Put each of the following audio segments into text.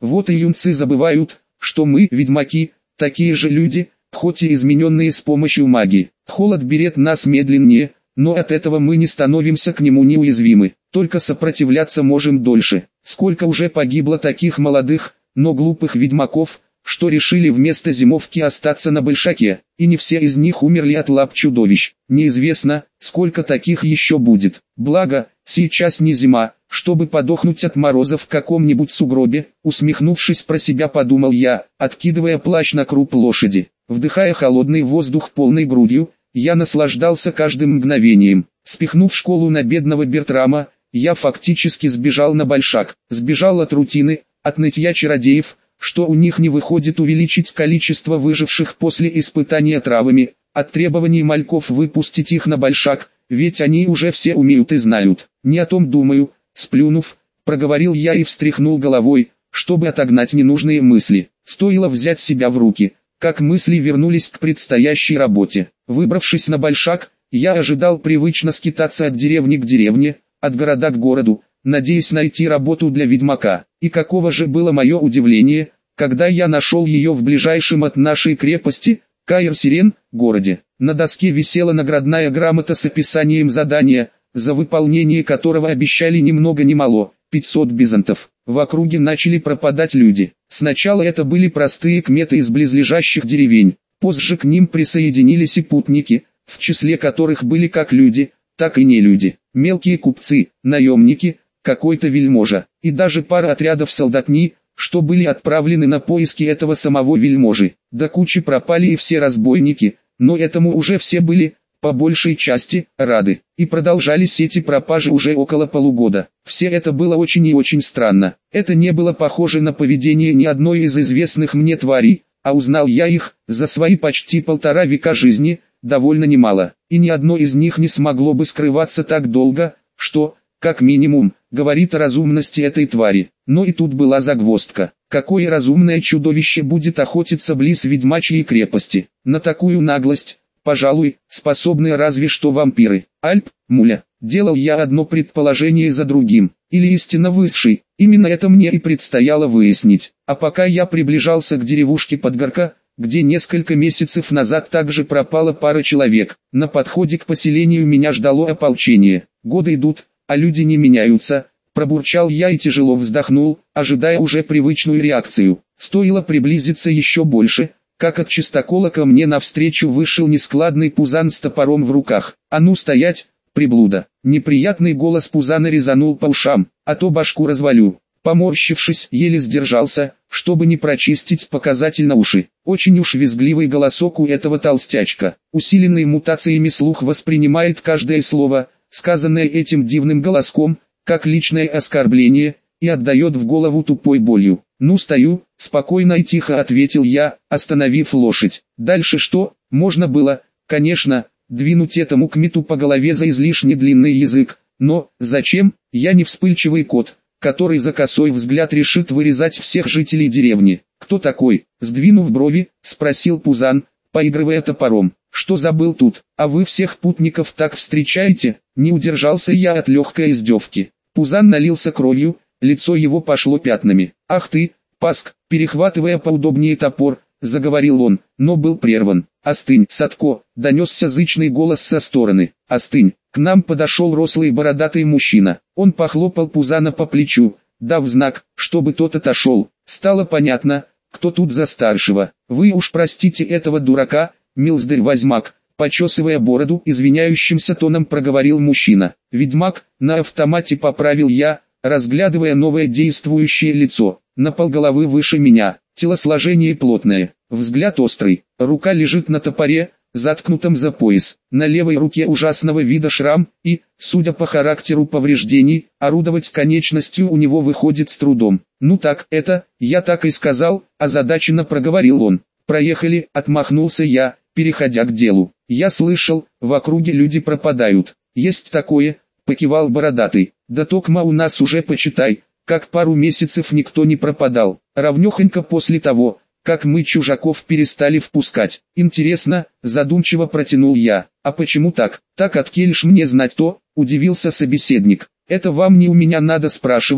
Вот и юнцы забывают, что мы, ведьмаки, такие же люди, хоть и измененные с помощью магии. Холод берет нас медленнее, но от этого мы не становимся к нему неуязвимы, только сопротивляться можем дольше. Сколько уже погибло таких молодых, но глупых ведьмаков, что решили вместо зимовки остаться на Большаке, и не все из них умерли от лап чудовищ. Неизвестно, сколько таких еще будет. Благо, сейчас не зима, чтобы подохнуть от мороза в каком-нибудь сугробе, усмехнувшись про себя, подумал я, откидывая плащ на круп лошади. Вдыхая холодный воздух полной грудью, я наслаждался каждым мгновением. Спихнув школу на бедного Бертрама, я фактически сбежал на Большак. Сбежал от рутины, от нытья чародеев, что у них не выходит увеличить количество выживших после испытания травами, от требований мальков выпустить их на Большак, ведь они уже все умеют и знают. Не о том думаю, сплюнув, проговорил я и встряхнул головой, чтобы отогнать ненужные мысли. Стоило взять себя в руки, как мысли вернулись к предстоящей работе. Выбравшись на Большак, я ожидал привычно скитаться от деревни к деревне, от города к городу, надеясь найти работу для ведьмака. И каково же было мое удивление, когда я нашел ее в ближайшем от нашей крепости, Каэр-Сирен, городе. На доске висела наградная грамота с описанием задания, за выполнение которого обещали ни много ни мало, 500 бизантов. В округе начали пропадать люди. Сначала это были простые кметы из близлежащих деревень, позже к ним присоединились и путники, в числе которых были как люди, так и не люди, мелкие купцы, наемники, какой-то вельможа, и даже пара отрядов солдатни, что были отправлены на поиски этого самого вельможи. До кучи пропали и все разбойники, но этому уже все были, по большей части, рады. И продолжались эти пропажи уже около полугода. Все это было очень и очень странно. Это не было похоже на поведение ни одной из известных мне тварей, а узнал я их, за свои почти 1,5 века жизни, довольно немало. И ни одно из них не смогло бы скрываться так долго, что, как минимум, говорит о разумности этой твари. Но и тут была загвоздка. Какое разумное чудовище будет охотиться близ ведьмачьей крепости? На такую наглость, пожалуй, способны разве что вампиры. Альп, муля, делал я одно предположение за другим. Или истинно высший, именно это мне и предстояло выяснить. А пока я приближался к деревушке Подгорка, где несколько месяцев назад также пропала пара человек, на подходе к поселению меня ждало ополчение. Годы идут, а люди не меняются, пробурчал я и тяжело вздохнул, ожидая уже привычную реакцию. Стоило приблизиться еще больше, как от чистокола ко мне навстречу вышел нескладный пузан с топором в руках. «А ну стоять, приблуда!» Неприятный голос пузана резанул по ушам, «а то башку развалю». Поморщившись, еле сдержался, чтобы не прочистить показательно уши. Очень уж визгливый голосок у этого толстячка. Усиленный мутациями слух воспринимает каждое слово, сказанное этим дивным голоском, как личное оскорбление, и отдает в голову тупой болью. «Ну стою», — спокойно и тихо ответил я, остановив лошадь. Дальше что? Можно было, конечно, двинуть этому кмету по голове за излишне длинный язык, но, зачем? Я не вспыльчивый кот, который за косой взгляд решит вырезать всех жителей деревни. «Кто такой?» — сдвинув брови, спросил пузан, поигрывая топором. «Что забыл тут? А вы всех путников так встречаете?» Не удержался я от легкой издевки. Пузан налился кровью, лицо его пошло пятнами. «Ах ты, паск!» — перехватывая поудобнее топор, заговорил он, но был прерван. «Остынь, Садко!» — донесся зычный голос со стороны. «Остынь!» К нам подошел рослый бородатый мужчина. Он похлопал пузана по плечу, дав знак, чтобы тот отошел. Стало понятно, кто тут за старшего. «Вы уж простите этого дурака, милздарь-возьмак», почесывая бороду, извиняющимся тоном проговорил мужчина. «Ведьмак», на автомате поправил я, разглядывая новое действующее лицо. На полголовы выше меня, телосложение плотное, взгляд острый, рука лежит на топоре, заткнутом за пояс. На левой руке ужасного вида шрам, и, судя по характеру повреждений, орудовать конечностью у него выходит с трудом. «Ну так, это, я так и сказал», озадаченно проговорил он. «Проехали», отмахнулся я, переходя к делу. «Я слышал, в округе люди пропадают». «Есть такое», покивал бородатый. «Да токма у нас уже почитай, как пару месяцев никто не пропадал, равнёхонько после того, как мы чужаков перестали впускать». «Интересно», задумчиво протянул я. «А почему так?» «Так откель ж мне знать то», удивился собеседник. «Это вам не у меня надо спрашивать»,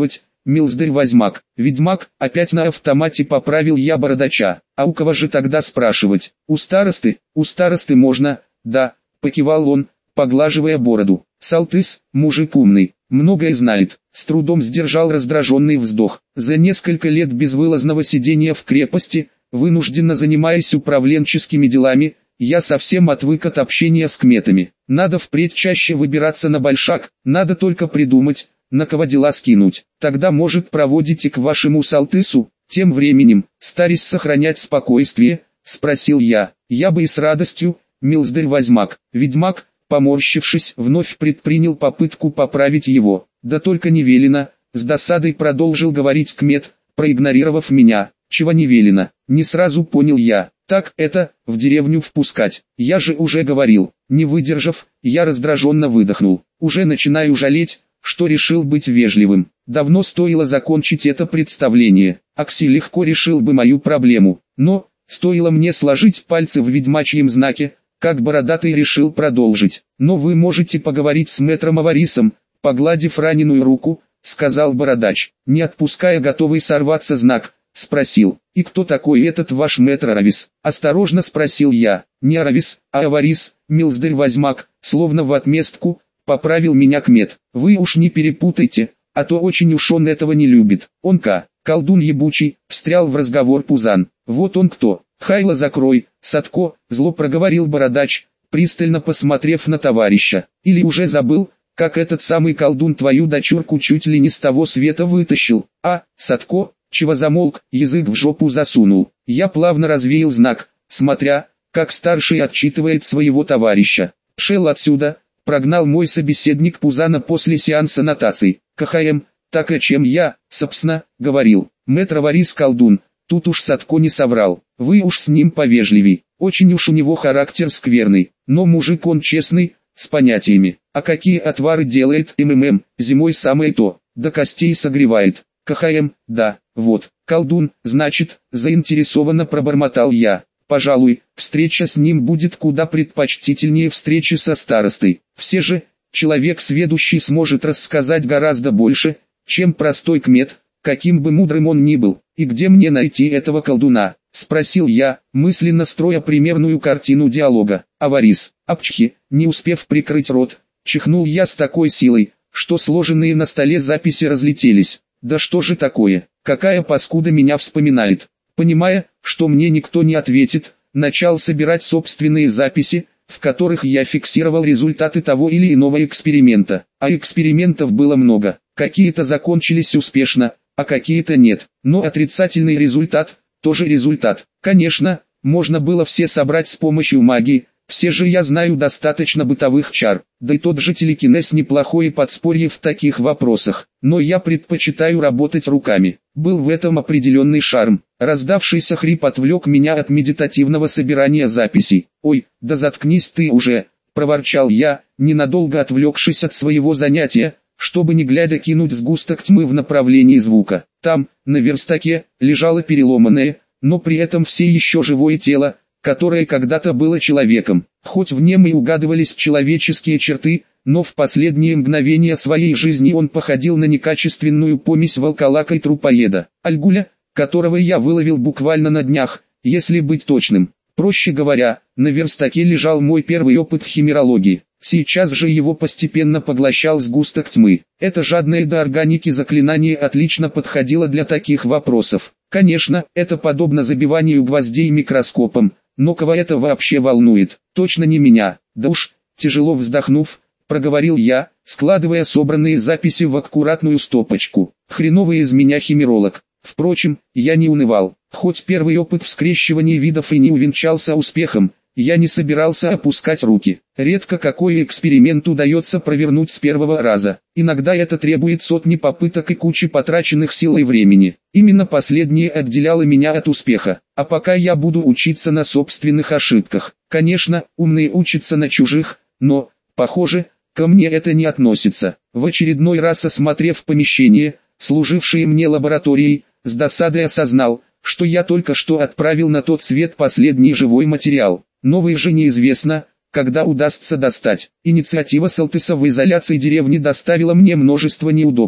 милздарь Возьмак. Ведьмак, опять на автомате поправил я бородача. А у кого же тогда спрашивать? У старосты можно, да, покивал он, поглаживая бороду. Салтыс, мужик умный, многое знает. С трудом сдержал раздраженный вздох. За несколько лет безвылазного сидения в крепости, вынужденно занимаясь управленческими делами, я совсем отвык от общения с кметами. Надо впредь чаще выбираться на большак, надо только придумать, на кого дела скинуть. Тогда, может, проводите к вашему Салтысу. Тем временем, старясь сохранять спокойствие, спросил я. Я бы и с радостью, милздарь Возьмак. Ведьмак, поморщившись, вновь предпринял попытку поправить его. Да только не велено, с досадой продолжил говорить кмет, проигнорировав меня. Чего не велено, не сразу понял я. Так это, в деревню впускать. Я же уже говорил. Не выдержав, я раздраженно выдохнул. Уже начинаю жалеть, что решил быть вежливым. Давно стоило закончить это представление. Акси легко решил бы мою проблему. Но, стоило мне сложить пальцы в ведьмачьем знаке, как бородатый решил продолжить. Но вы можете поговорить с мэтром Аварисом, погладив раненую руку, сказал бородач. Не отпуская готовый сорваться знак, спросил. И кто такой этот ваш мэтр Аравис? Осторожно спросил я. Не Аравис, а Аварис, милздарь Возьмак, словно в отместку, поправил меня кмет. Вы уж не перепутайте, а то очень уж он этого не любит. Он-ка, колдун ебучий, встрял в разговор Пузан. Вот он кто. Хайло закрой, Садко, зло проговорил бородач, пристально посмотрев на товарища. Или уже забыл, как этот самый колдун твою дочурку чуть ли не с того света вытащил. А, Садко, чего замолк, язык в жопу засунул. Я плавно развеял знак, смотря, как старший отчитывает своего товарища. Шел отсюда, прогнал мой собеседник Пузана после сеанса нотаций. КХМ, так и чем я, собственно, говорил. Мэтр Аварис колдун, тут уж Садко не соврал. Вы уж с ним повежливей. Очень уж у него характер скверный, но мужик он честный, с понятиями. А какие отвары делает МММ, зимой самое то, до костей согревает. КХМ, да, вот, колдун, значит, заинтересованно пробормотал я. Пожалуй, встреча с ним будет куда предпочтительнее встречи со старостой. Все же, человек сведущий сможет рассказать гораздо больше, чем простой кмет, каким бы мудрым он ни был. И где мне найти этого колдуна? Спросил я, мысленно строя примерную картину диалога. Аварис, апчхи, не успев прикрыть рот, чихнул я с такой силой, что сложенные на столе записи разлетелись. Да что же такое, какая паскуда меня вспоминает. Понимая, что мне никто не ответит, начал собирать собственные записи, в которых я фиксировал результаты того или иного эксперимента. А экспериментов было много, какие-то закончились успешно, а какие-то нет. Но отрицательный результат, тоже результат. Конечно, можно было все собрать с помощью магии, все же я знаю достаточно бытовых чар, да и тот же телекинез неплохое подспорье в таких вопросах, но я предпочитаю работать руками. Был в этом определенный шарм. Раздавшийся хрип отвлек меня от медитативного собирания записей. «Ой, да заткнись ты уже», – проворчал я, ненадолго отвлекшись от своего занятия, чтобы не глядя кинуть сгусток тьмы в направлении звука. Там, на верстаке, лежало переломанное, но при этом все еще живое тело, которое когда-то было человеком. Хоть в нем и угадывались человеческие черты, но в последние мгновения своей жизни он походил на некачественную помесь волколака и трупоеда. Альгуля, которого я выловил буквально на днях, если быть точным. Проще говоря, на верстаке лежал мой первый опыт в химерологии. Сейчас же его постепенно поглощал сгусток тьмы. Это жадное до органики заклинание отлично подходило для таких вопросов. Конечно, это подобно забиванию гвоздей микроскопом, но кого это вообще волнует? Точно не меня. Да уж, тяжело вздохнув, проговорил я, складывая собранные записи в аккуратную стопочку. Хреновый из меня химеролог. Впрочем, я не унывал. Хоть первый опыт в скрещивании видов и не увенчался успехом, я не собирался опускать руки. Редко какой эксперимент удается провернуть с первого раза. Иногда это требует сотни попыток и кучи потраченных сил и времени. Именно последнее отделяло меня от успеха. А пока я буду учиться на собственных ошибках. Конечно, умные учатся на чужих, но, похоже, ко мне это не относится. В очередной раз осмотрев помещение, служившее мне лабораторией, с досадой осознал, что я только что отправил на тот свет последний живой материал. Новый же неизвестно, когда удастся достать. Инициатива Салтыса в изоляции деревни доставила мне множество неудобств.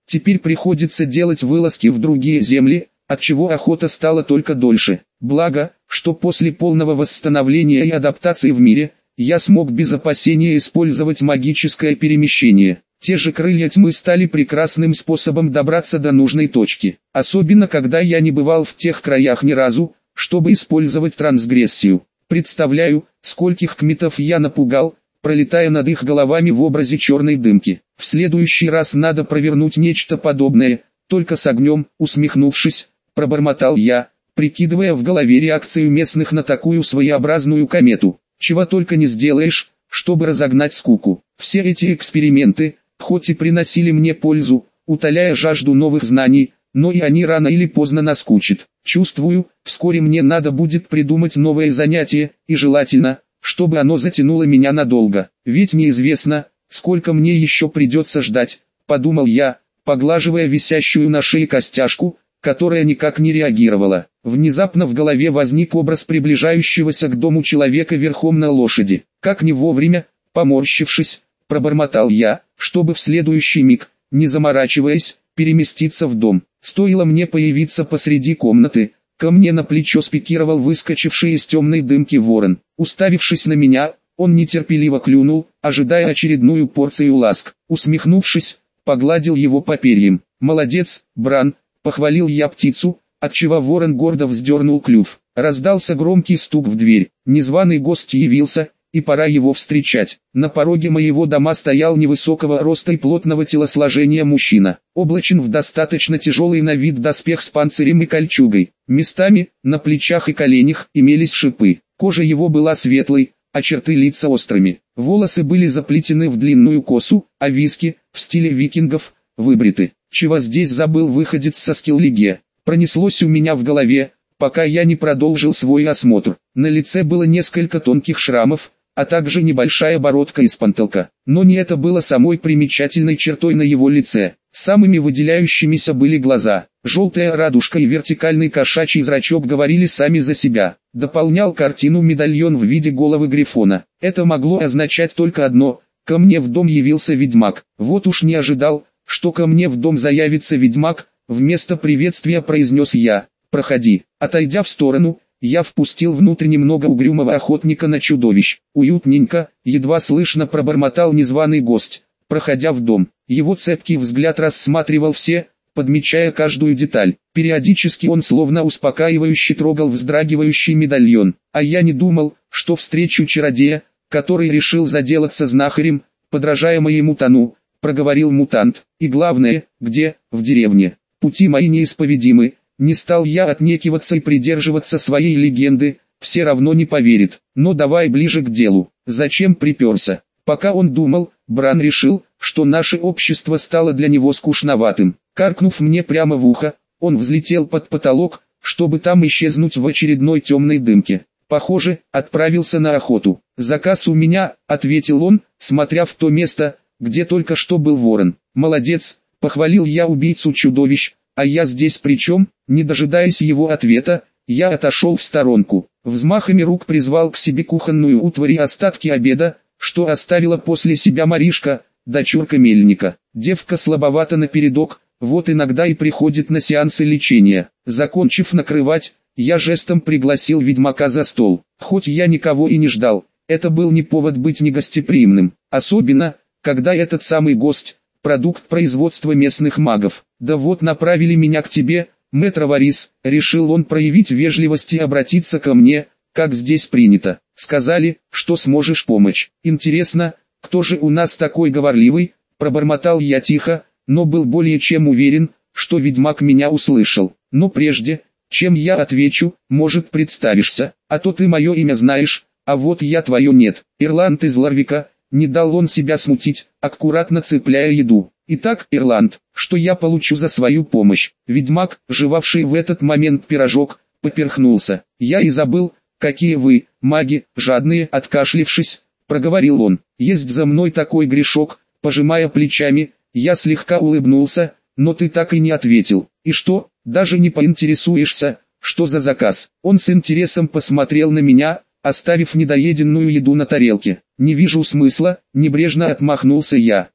Теперь приходится делать вылазки в другие земли, отчего охота стала только дольше. Благо, что после полного восстановления и адаптации в мире, я смог без опасения использовать магическое перемещение. Те же крылья тьмы стали прекрасным способом добраться до нужной точки. Особенно когда я не бывал в тех краях ни разу, чтобы использовать трансгрессию. Представляю, скольких кметов я напугал, пролетая над их головами в образе черной дымки. В следующий раз надо провернуть нечто подобное, только с огнем, усмехнувшись, пробормотал я, прикидывая в голове реакцию местных на такую своеобразную комету. Чего только не сделаешь, чтобы разогнать скуку. Все эти эксперименты, хоть и приносили мне пользу, утоляя жажду новых знаний, но и они рано или поздно наскучат. Чувствую, вскоре мне надо будет придумать новое занятие, и желательно, чтобы оно затянуло меня надолго. Ведь неизвестно, сколько мне еще придется ждать, подумал я, поглаживая висящую на шее костяшку, которая никак не реагировала. Внезапно в голове возник образ приближающегося к дому человека верхом на лошади. Как не вовремя, поморщившись, пробормотал я, чтобы в следующий миг, не заморачиваясь, переместиться в дом. Стоило мне появиться посреди комнаты, ко мне на плечо спикировал выскочивший из темной дымки ворон. Уставившись на меня, он нетерпеливо клюнул, ожидая очередную порцию ласк. Усмехнувшись, погладил его по перьям. «Молодец, Бран!» — похвалил я птицу, отчего ворон гордо вздернул клюв. Раздался громкий стук в дверь. Незваный гость явился, и пора его встречать. На пороге моего дома стоял невысокого роста и плотного телосложения мужчина, облачен в достаточно тяжелый на вид доспех с панцирем и кольчугой. Местами, на плечах и коленях, имелись шипы. Кожа его была светлой, а черты лица острыми. Волосы были заплетены в длинную косу, а виски, в стиле викингов, выбриты. Чего здесь забыл выходец со Скиллиге? Пронеслось у меня в голове, пока я не продолжил свой осмотр. На лице было несколько тонких шрамов, а также небольшая бородка из панталка. Но не это было самой примечательной чертой на его лице. Самыми выделяющимися были глаза. Желтая радужка и вертикальный кошачий зрачок говорили сами за себя. Дополнял картину медальон в виде головы грифона. Это могло означать только одно: ко мне в дом явился ведьмак. Вот уж не ожидал, что ко мне в дом заявится ведьмак. Вместо приветствия произнес я: «Проходи». Отойдя в сторону, я впустил внутрь немного угрюмого охотника на чудовищ. «Уютненько», едва слышно пробормотал незваный гость, проходя в дом. Его цепкий взгляд рассматривал все, подмечая каждую деталь. Периодически он словно успокаивающе трогал вздрагивающий медальон. А я не думал, что встречу чародея, который решил заделаться знахарем, подражая моему тону, проговорил мутант. «И главное, где? В деревне. Пути мои неисповедимы». Не стал я отнекиваться и придерживаться своей легенды, все равно не поверит. Но давай ближе к делу. Зачем приперся? Пока он думал, Бран решил, что наше общество стало для него скучноватым. Каркнув мне прямо в ухо, он взлетел под потолок, чтобы там исчезнуть в очередной темной дымке. Похоже, отправился на охоту. «Заказ у меня», — ответил он, смотря в то место, где только что был ворон. «Молодец», — похвалил я убийцу чудовищ. «А я здесь при чем?» Не дожидаясь его ответа, я отошел в сторонку. Взмахами рук призвал к себе кухонную утварь и остатки обеда, что оставила после себя Маришка, дочурка мельника. Девка слабовата напередок, вот иногда и приходит на сеансы лечения. Закончив накрывать, я жестом пригласил ведьмака за стол. Хоть я никого и не ждал, это был не повод быть негостеприимным. Особенно, когда этот самый гость — продукт производства местных магов. «Да вот направили меня к тебе, мэтр Варис», — решил он проявить вежливость и обратиться ко мне, как здесь принято. «Сказали, что сможешь помочь. Интересно, кто же у нас такой говорливый?» — пробормотал я тихо, но был более чем уверен, что ведьмак меня услышал. «Но прежде, чем я отвечу, может, представишься, а то ты мое имя знаешь, а вот я твое нет». Ирланд из Ларвика. Не дал он себя смутить, аккуратно цепляя еду. «Итак, Ирланд, что я получу за свою помощь?» Ведьмак, жевавший в этот момент пирожок, поперхнулся. «Я и забыл, какие вы, маги, жадные», откашлившись, проговорил он. «Есть за мной такой грешок», пожимая плечами, я слегка улыбнулся, «но ты так и не ответил. И что, даже не поинтересуешься, что за заказ?» Он с интересом посмотрел на меня, оставив недоеденную еду на тарелке. «Не вижу смысла», небрежно отмахнулся я.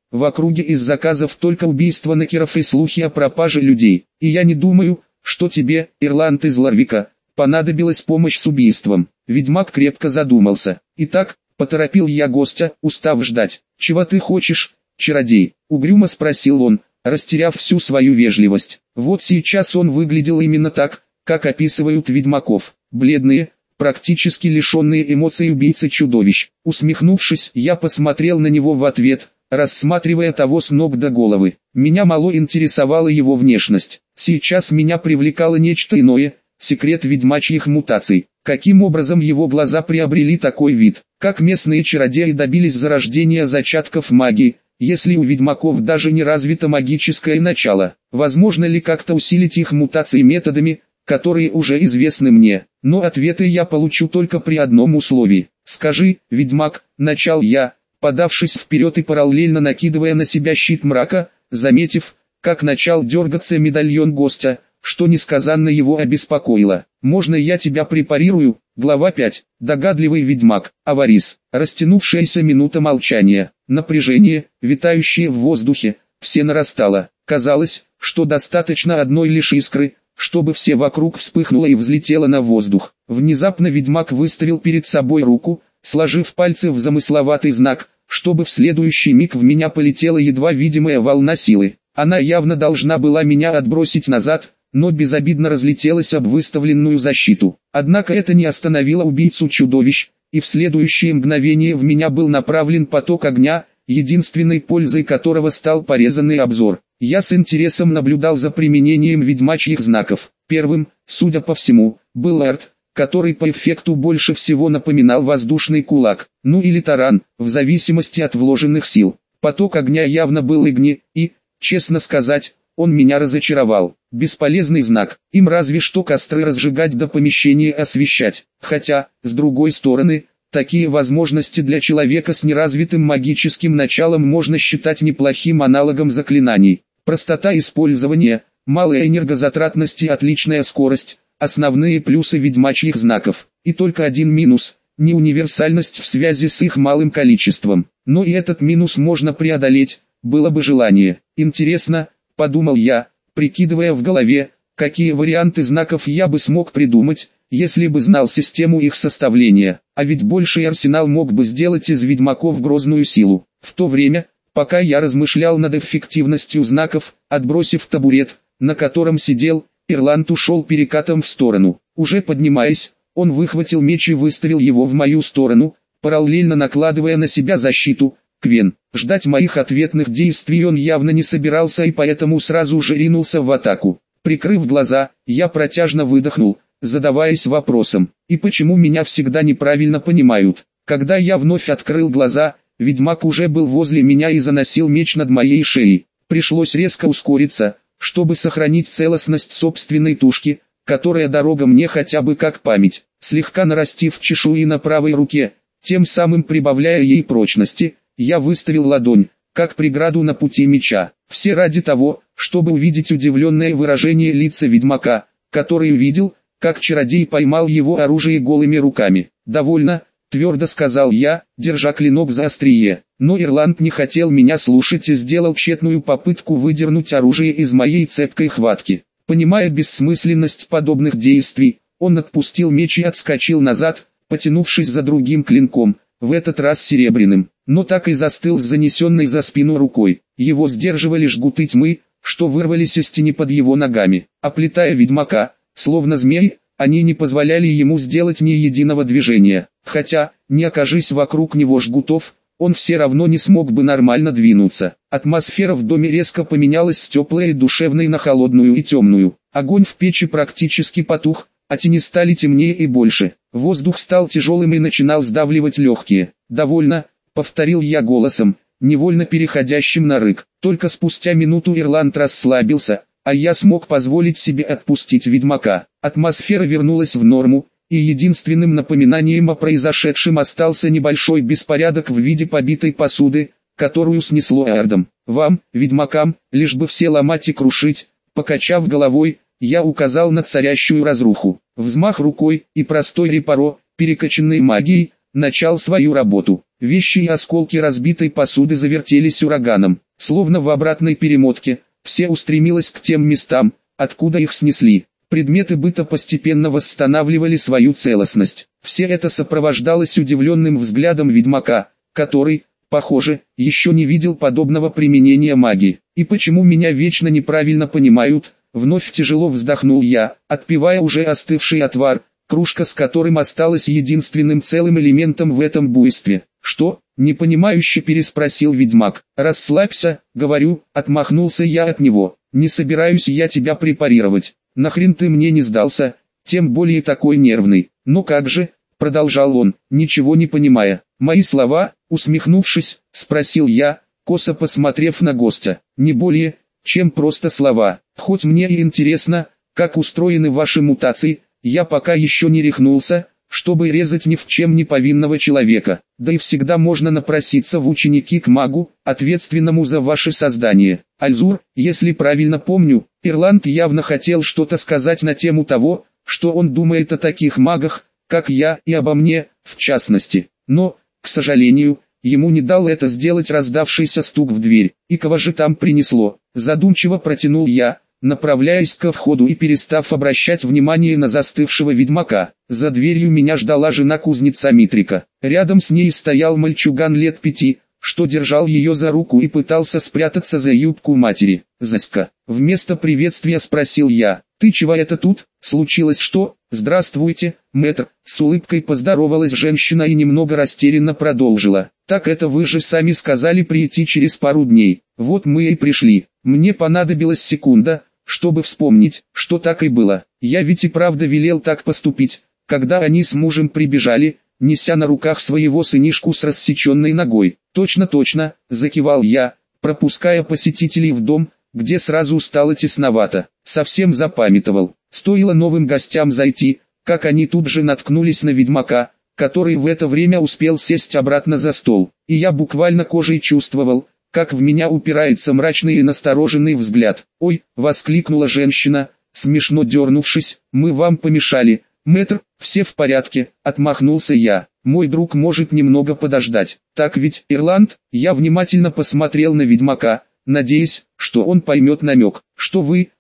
В округе из заказов только убийства нокеров и слухи о пропаже людей. И я не думаю, что тебе, Ирланд из Ларвика, понадобилась помощь с убийством. Ведьмак крепко задумался. Итак, поторопил я гостя, устав ждать. Чего ты хочешь, чародей? Угрюмо спросил он, растеряв всю свою вежливость. Вот сейчас он выглядел именно так, как описывают ведьмаков. Бледные, практически лишенные эмоций убийцы-чудовищ. Усмехнувшись, я посмотрел на него в ответ, рассматривая того с ног до головы. Меня мало интересовала его внешность. Сейчас меня привлекало нечто иное, секрет ведьмачьих мутаций. Каким образом его глаза приобрели такой вид? Как местные чародеи добились зарождения зачатков магии, если у ведьмаков даже не развито магическое начало? Возможно ли как-то усилить их мутации методами, которые уже известны мне? Но ответы я получу только при одном условии. Скажи, ведьмак, начал я, подавшись вперед и параллельно накидывая на себя щит мрака, заметив, как начал дергаться медальон гостя, что несказанно его обеспокоило. «Можно я тебя препарирую?» Глава 5. Догадливый ведьмак. Аварис. Растянувшаяся минута молчания. Напряжение, витающее в воздухе, все нарастало. Казалось, что достаточно одной лишь искры, чтобы все вокруг вспыхнуло и взлетело на воздух. Внезапно ведьмак выставил перед собой руку, сложив пальцы в замысловатый знак, чтобы в следующий миг в меня полетела едва видимая волна силы. Она явно должна была меня отбросить назад, но безобидно разлетелась об выставленную защиту. Однако это не остановило убийцу-чудовищ, и в следующее мгновение в меня был направлен поток огня, единственной пользой которого стал порезанный обзор. Я с интересом наблюдал за применением ведьмачьих знаков. Первым, судя по всему, был арт, который по эффекту больше всего напоминал воздушный кулак, ну или таран, в зависимости от вложенных сил. Поток огня явно был игни, и, честно сказать, он меня разочаровал. Бесполезный знак, им разве что костры разжигать да помещение освещать. Хотя, с другой стороны, такие возможности для человека с неразвитым магическим началом можно считать неплохим аналогом заклинаний. Простота использования, малая энергозатратность и отличная скорость – основные плюсы ведьмачьих знаков. И только один минус – неуниверсальность в связи с их малым количеством. Но и этот минус можно преодолеть, было бы желание. Интересно, подумал я, прикидывая в голове, какие варианты знаков я бы смог придумать, если бы знал систему их составления. А ведь больший арсенал мог бы сделать из ведьмаков грозную силу. В то время, пока я размышлял над эффективностью знаков, отбросив табурет, на котором сидел, Ирланд ушел перекатом в сторону. Уже поднимаясь, он выхватил меч и выставил его в мою сторону, параллельно накладывая на себя защиту. Квен. Ждать моих ответных действий он явно не собирался и поэтому сразу же ринулся в атаку. Прикрыв глаза, я протяжно выдохнул, задаваясь вопросом, и почему меня всегда неправильно понимают. Когда я вновь открыл глаза, ведьмак уже был возле меня и заносил меч над моей шеей. Пришлось резко ускориться, чтобы сохранить целостность собственной тушки, которая дорога мне хотя бы как память, слегка нарастив чешуи на правой руке, тем самым прибавляя ей прочности. Я выставил ладонь, как преграду на пути меча. Все ради того, чтобы увидеть удивленное выражение лица ведьмака, который увидел, как чародей поймал его оружие голыми руками. «Довольно», — твердо сказал я, держа клинок за острие. Но Ирланд не хотел меня слушать и сделал тщетную попытку выдернуть оружие из моей цепкой хватки. Понимая бессмысленность подобных действий, он отпустил меч и отскочил назад, потянувшись за другим клинком, в этот раз серебряным, но так и застыл с занесенной за спину рукой. Его сдерживали жгуты тьмы, что вырвались из тени под его ногами. Оплетая ведьмака, словно змей, они не позволяли ему сделать ни единого движения. Хотя, не окажись вокруг него жгутов, он все равно не смог бы нормально двинуться. Атмосфера в доме резко поменялась с теплой и душевной на холодную и темную. Огонь в печи практически потух, а тени стали темнее и больше. Воздух стал тяжелым и начинал сдавливать легкие. «Довольно», — повторил я голосом, невольно переходящим на рык. Только спустя минуту Ирланд расслабился, а я смог позволить себе отпустить ведьмака. Атмосфера вернулась в норму, и единственным напоминанием о произошедшем остался небольшой беспорядок в виде побитой посуды, которую снесло Ардом. «Вам, ведьмакам, лишь бы все ломать и крушить», — покачав головой, я указал на царящую разруху. Взмах рукой, и простой репаро, перекачанный магией, начал свою работу. Вещи и осколки разбитой посуды завертелись ураганом, словно в обратной перемотке, все устремилось к тем местам, откуда их снесли. Предметы быта постепенно восстанавливали свою целостность. Все это сопровождалось удивленным взглядом ведьмака, который, похоже, еще не видел подобного применения магии. И почему меня вечно неправильно понимают? Вновь тяжело вздохнул я, отпивая уже остывший отвар, кружка с которым осталась единственным целым элементом в этом буйстве. «Что?» — непонимающе переспросил ведьмак. «Расслабься, говорю», — отмахнулся я от него. «Не собираюсь я тебя препарировать. Нахрен ты мне не сдался, тем более такой нервный». «Ну как же?» — продолжал он, ничего не понимая. «Мои слова?» — усмехнувшись, спросил я, косо посмотрев на гостя. «Не более, чем просто слова. Хоть мне и интересно, как устроены ваши мутации, я пока еще не рехнулся, чтобы резать ни в чем не повинного человека. Да и всегда можно напроситься в ученики к магу, ответственному за ваше создание». Альзур, если правильно помню, Ирланд явно хотел что-то сказать на тему того, что он думает о таких магах, как я, и обо мне, в частности. Но, к сожалению, ему не дал это сделать раздавшийся стук в дверь. «И кого же там принесло?» Задумчиво протянул я, направляясь ко входу и перестав обращать внимание на застывшего ведьмака. За дверью меня ждала жена кузнеца Митрика. Рядом с ней стоял мальчуган лет 5, что держал ее за руку и пытался спрятаться за юбку матери. «Заська», вместо приветствия спросил я, «ты чего это тут? Случилось что?» «Здравствуйте, мэтр», с улыбкой поздоровалась женщина и немного растерянно продолжила. «Так это вы же сами сказали прийти через пару дней. Вот мы и пришли. Мне понадобилась секунда, чтобы вспомнить, что так и было. Я ведь и правда велел так поступить, когда они с мужем прибежали, неся на руках своего сынишку с рассеченной ногой». «Точно», закивал я, пропуская посетителей в дом, где сразу стало тесновато. Совсем запамятовал. Стоило новым гостям зайти, как они тут же наткнулись на ведьмака, который в это время успел сесть обратно за стол. И я буквально кожей чувствовал, как в меня упирается мрачный и настороженный взгляд. «Ой!» — воскликнула женщина, смешно дернувшись, «мы вам помешали, мэтр?» «Все в порядке», — отмахнулся я. «Мой друг может немного подождать». «Так ведь, Ирланд?» Я внимательно посмотрел на ведьмака, надеясь, что он поймет намек. «Что вы?»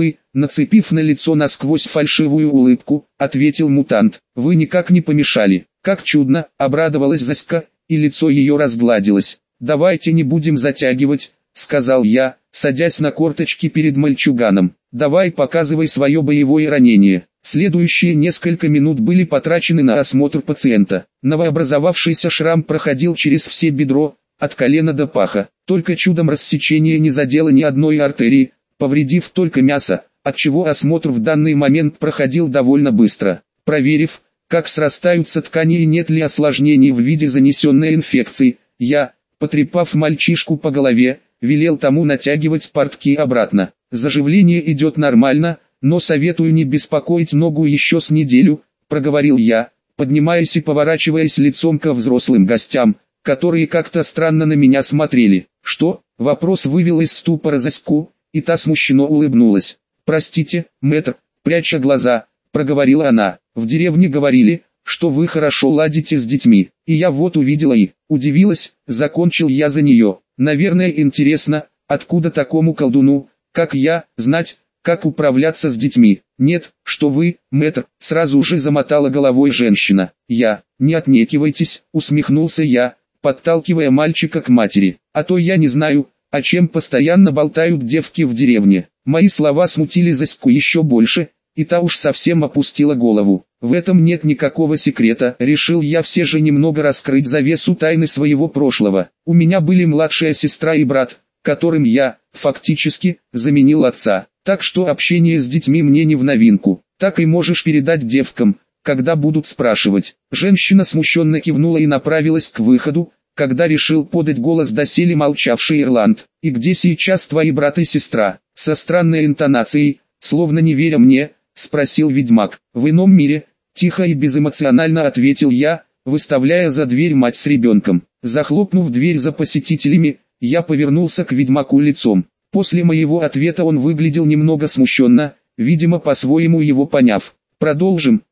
Нацепив на лицо насквозь фальшивую улыбку, ответил мутант. «Вы никак не помешали». «Как чудно!» — обрадовалась Заська, и лицо ее разгладилось. «Давайте не будем затягивать», — сказал я, садясь на корточки перед мальчуганом. «Давай показывай свое боевое ранение». Следующие несколько минут были потрачены на осмотр пациента. Новообразовавшийся шрам проходил через все бедро, от колена до паха. Только чудом рассечение не задело ни одной артерии, повредив только мясо, отчего осмотр в данный момент проходил довольно быстро. Проверив, как срастаются ткани и нет ли осложнений в виде занесенной инфекции, я, потрепав мальчишку по голове, велел тому натягивать портки обратно. «Заживление идет нормально, но советую не беспокоить ногу еще с неделю», — проговорил я, поднимаясь и поворачиваясь лицом ко взрослым гостям, которые как-то странно на меня смотрели. «Что?» — вопрос вывел из ступора Заську, и та смущенно улыбнулась. «Простите, мэтр», — пряча глаза, проговорила она. «В деревне говорили, что вы хорошо ладите с детьми, и я вот увидела и удивилась», — закончил я за нее. «Наверное, интересно, откуда такому колдуну, как я, знать, как управляться с детьми?» «Нет, что вы, мэтр», — сразу же замотала головой женщина. «Не отнекивайтесь», — усмехнулся я, подталкивая мальчика к матери. «А то я не знаю, о чем постоянно болтают девки в деревне». Мои слова смутили Заську еще больше, и та уж совсем опустила голову. «В этом нет никакого секрета», — решил я все же немного раскрыть завесу тайны своего прошлого. «У меня были младшая сестра и брат, которым я, фактически, заменил отца. Так что общение с детьми мне не в новинку. Так и можешь передать девкам, когда будут спрашивать». Женщина смущенно кивнула и направилась к выходу, когда решил подать голос доселе молчавший Ирланд. «И где сейчас твои брат и сестра?» Со странной интонацией, словно не веря мне, спросил ведьмак. «В ином мире», — тихо и безэмоционально ответил я, выставляя за дверь мать с ребенком. Захлопнув дверь за посетителями, я повернулся к ведьмаку лицом. После моего ответа он выглядел немного смущенно, видимо по-своему его поняв. «Продолжим»,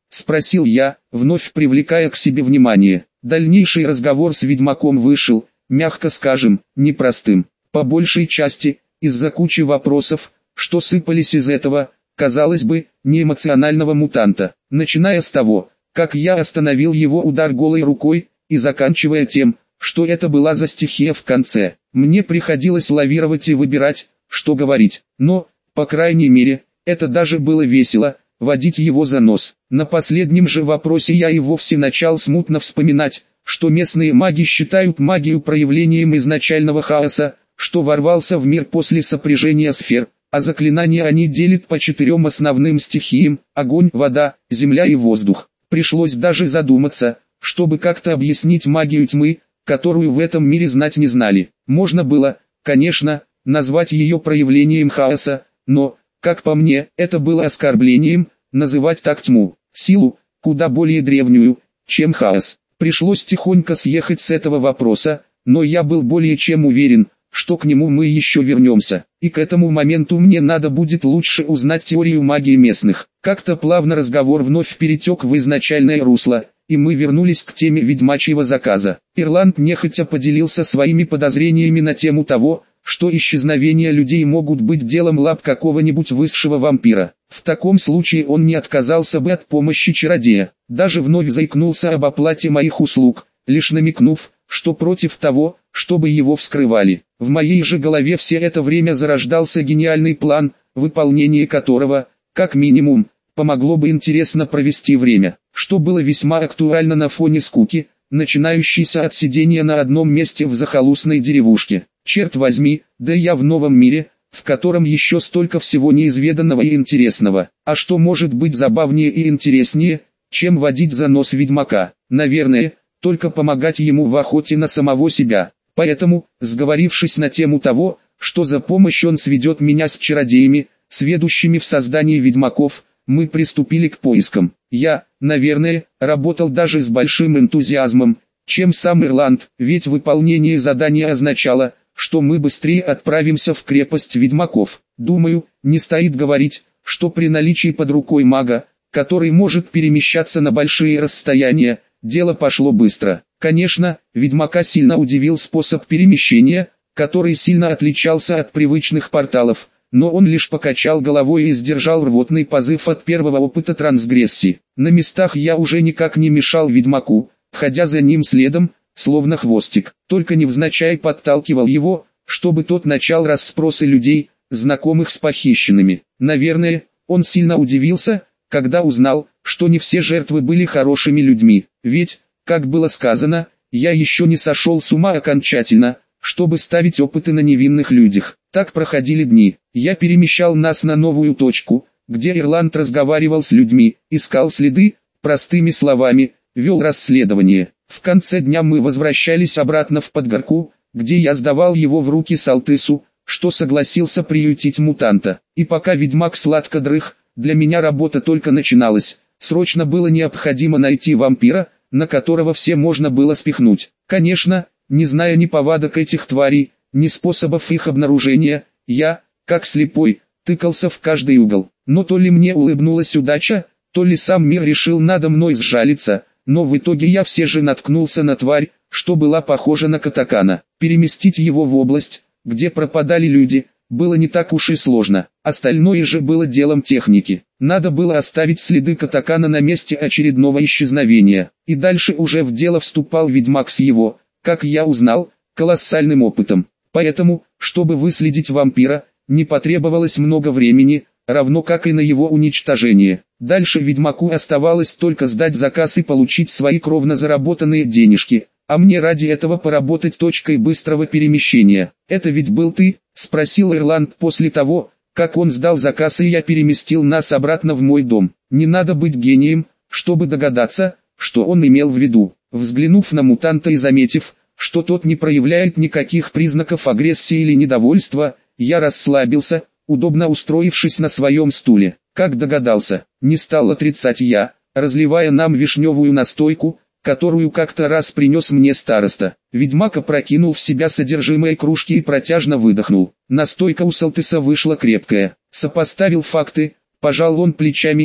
— спросил я, вновь привлекая к себе внимание. Дальнейший разговор с ведьмаком вышел, мягко скажем, непростым. По большей части, из-за кучи вопросов, что сыпались из этого, казалось бы, неэмоционального мутанта. Начиная с того, как я остановил его удар голой рукой, и заканчивая тем, что это была за стихия в конце. Мне приходилось лавировать и выбирать, что говорить. Но, по крайней мере, это даже было весело, водить его за нос. На последнем же вопросе я и вовсе начал смутно вспоминать, что местные маги считают магию проявлением изначального хаоса, что ворвался в мир после сопряжения сфер, а заклинания они делят по 4 основным стихиям – огонь, вода, земля и воздух. Пришлось даже задуматься, чтобы как-то объяснить магию тьмы, которую в этом мире знать не знали. Можно было, конечно, назвать ее проявлением хаоса, но, как по мне, это было оскорблением, называть так тьму, силу, куда более древнюю, чем хаос. Пришлось тихонько съехать с этого вопроса, но я был более чем уверен, что к нему мы еще вернемся. И к этому моменту мне надо будет лучше узнать теорию магии местных. Как-то плавно разговор вновь перетек в изначальное русло, и мы вернулись к теме ведьмачьего заказа. Ирланд нехотя поделился своими подозрениями на тему того, что исчезновения людей могут быть делом лап какого-нибудь высшего вампира. В таком случае он не отказался бы от помощи чародея. Даже вновь заикнулся об оплате моих услуг, лишь намекнув, что против того, чтобы его вскрывали. В моей же голове все это время зарождался гениальный план, выполнение которого, как минимум, помогло бы интересно провести время, что было весьма актуально на фоне скуки, начинающейся от сидения на одном месте в захолустной деревушке. Черт возьми, да я в новом мире, в котором еще столько всего неизведанного и интересного. А что может быть забавнее и интереснее, чем водить за нос ведьмака? Наверное, только помогать ему в охоте на самого себя. Поэтому, сговорившись на тему того, что за помощь он сведет меня с чародеями, сведущими в создании ведьмаков, мы приступили к поискам. Я, наверное, работал даже с большим энтузиазмом, чем сам Ирланд, ведь выполнение задания означало, что мы быстрее отправимся в крепость ведьмаков. Думаю, не стоит говорить, что при наличии под рукой мага, который может перемещаться на большие расстояния, дело пошло быстро. Конечно, ведьмака сильно удивил способ перемещения, который сильно отличался от привычных порталов, но он лишь покачал головой и сдержал рвотный позыв от первого опыта трансгрессии. На местах я уже никак не мешал ведьмаку, ходя за ним следом, словно хвостик, только невзначай подталкивал его, чтобы тот начал расспросы людей, знакомых с похищенными. Наверное, он сильно удивился, когда узнал, что не все жертвы были хорошими людьми, ведь, как было сказано, я еще не сошел с ума окончательно, чтобы ставить опыты на невинных людях. Так проходили дни. Я перемещал нас на новую точку, где Ирланд разговаривал с людьми, искал следы, простыми словами, вел расследование. В конце дня мы возвращались обратно в Подгорку, где я сдавал его в руки Салтысу, что согласился приютить мутанта. И пока ведьмак сладко дрых, для меня работа только начиналась. Срочно было необходимо найти вампира, на которого все можно было спихнуть. Конечно, не зная ни повадок этих тварей, ни способов их обнаружения, я, как слепой, тыкался в каждый угол. Но то ли мне улыбнулась удача, то ли сам мир решил надо мной сжалиться, но в итоге я все же наткнулся на тварь, что была похожа на катакана. Переместить его в область, где пропадали люди, было не так уж и сложно. Остальное же было делом техники. Надо было оставить следы катакана на месте очередного исчезновения. И дальше уже в дело вступал ведьмак с его, как я узнал, колоссальным опытом. Поэтому, чтобы выследить вампира, не потребовалось много времени, равно как и на его уничтожение. Дальше ведьмаку оставалось только сдать заказ и получить свои кровно заработанные денежки, а мне ради этого поработать точкой быстрого перемещения. «Это ведь был ты?» – спросил Ирланд после того, как он сдал заказ и я переместил нас обратно в мой дом. Не надо быть гением, чтобы догадаться, что он имел в виду. Взглянув на мутанта и заметив, что тот не проявляет никаких признаков агрессии или недовольства, я расслабился, удобно устроившись на своем стуле. Как догадался, не стал отрицать я, разливая нам вишневую настойку, которую как-то раз принес мне староста. Ведьмак опрокинул в себя содержимое кружки и протяжно выдохнул. Настойка у Салтыса вышла крепкая. Сопоставил факты, пожал он плечами и,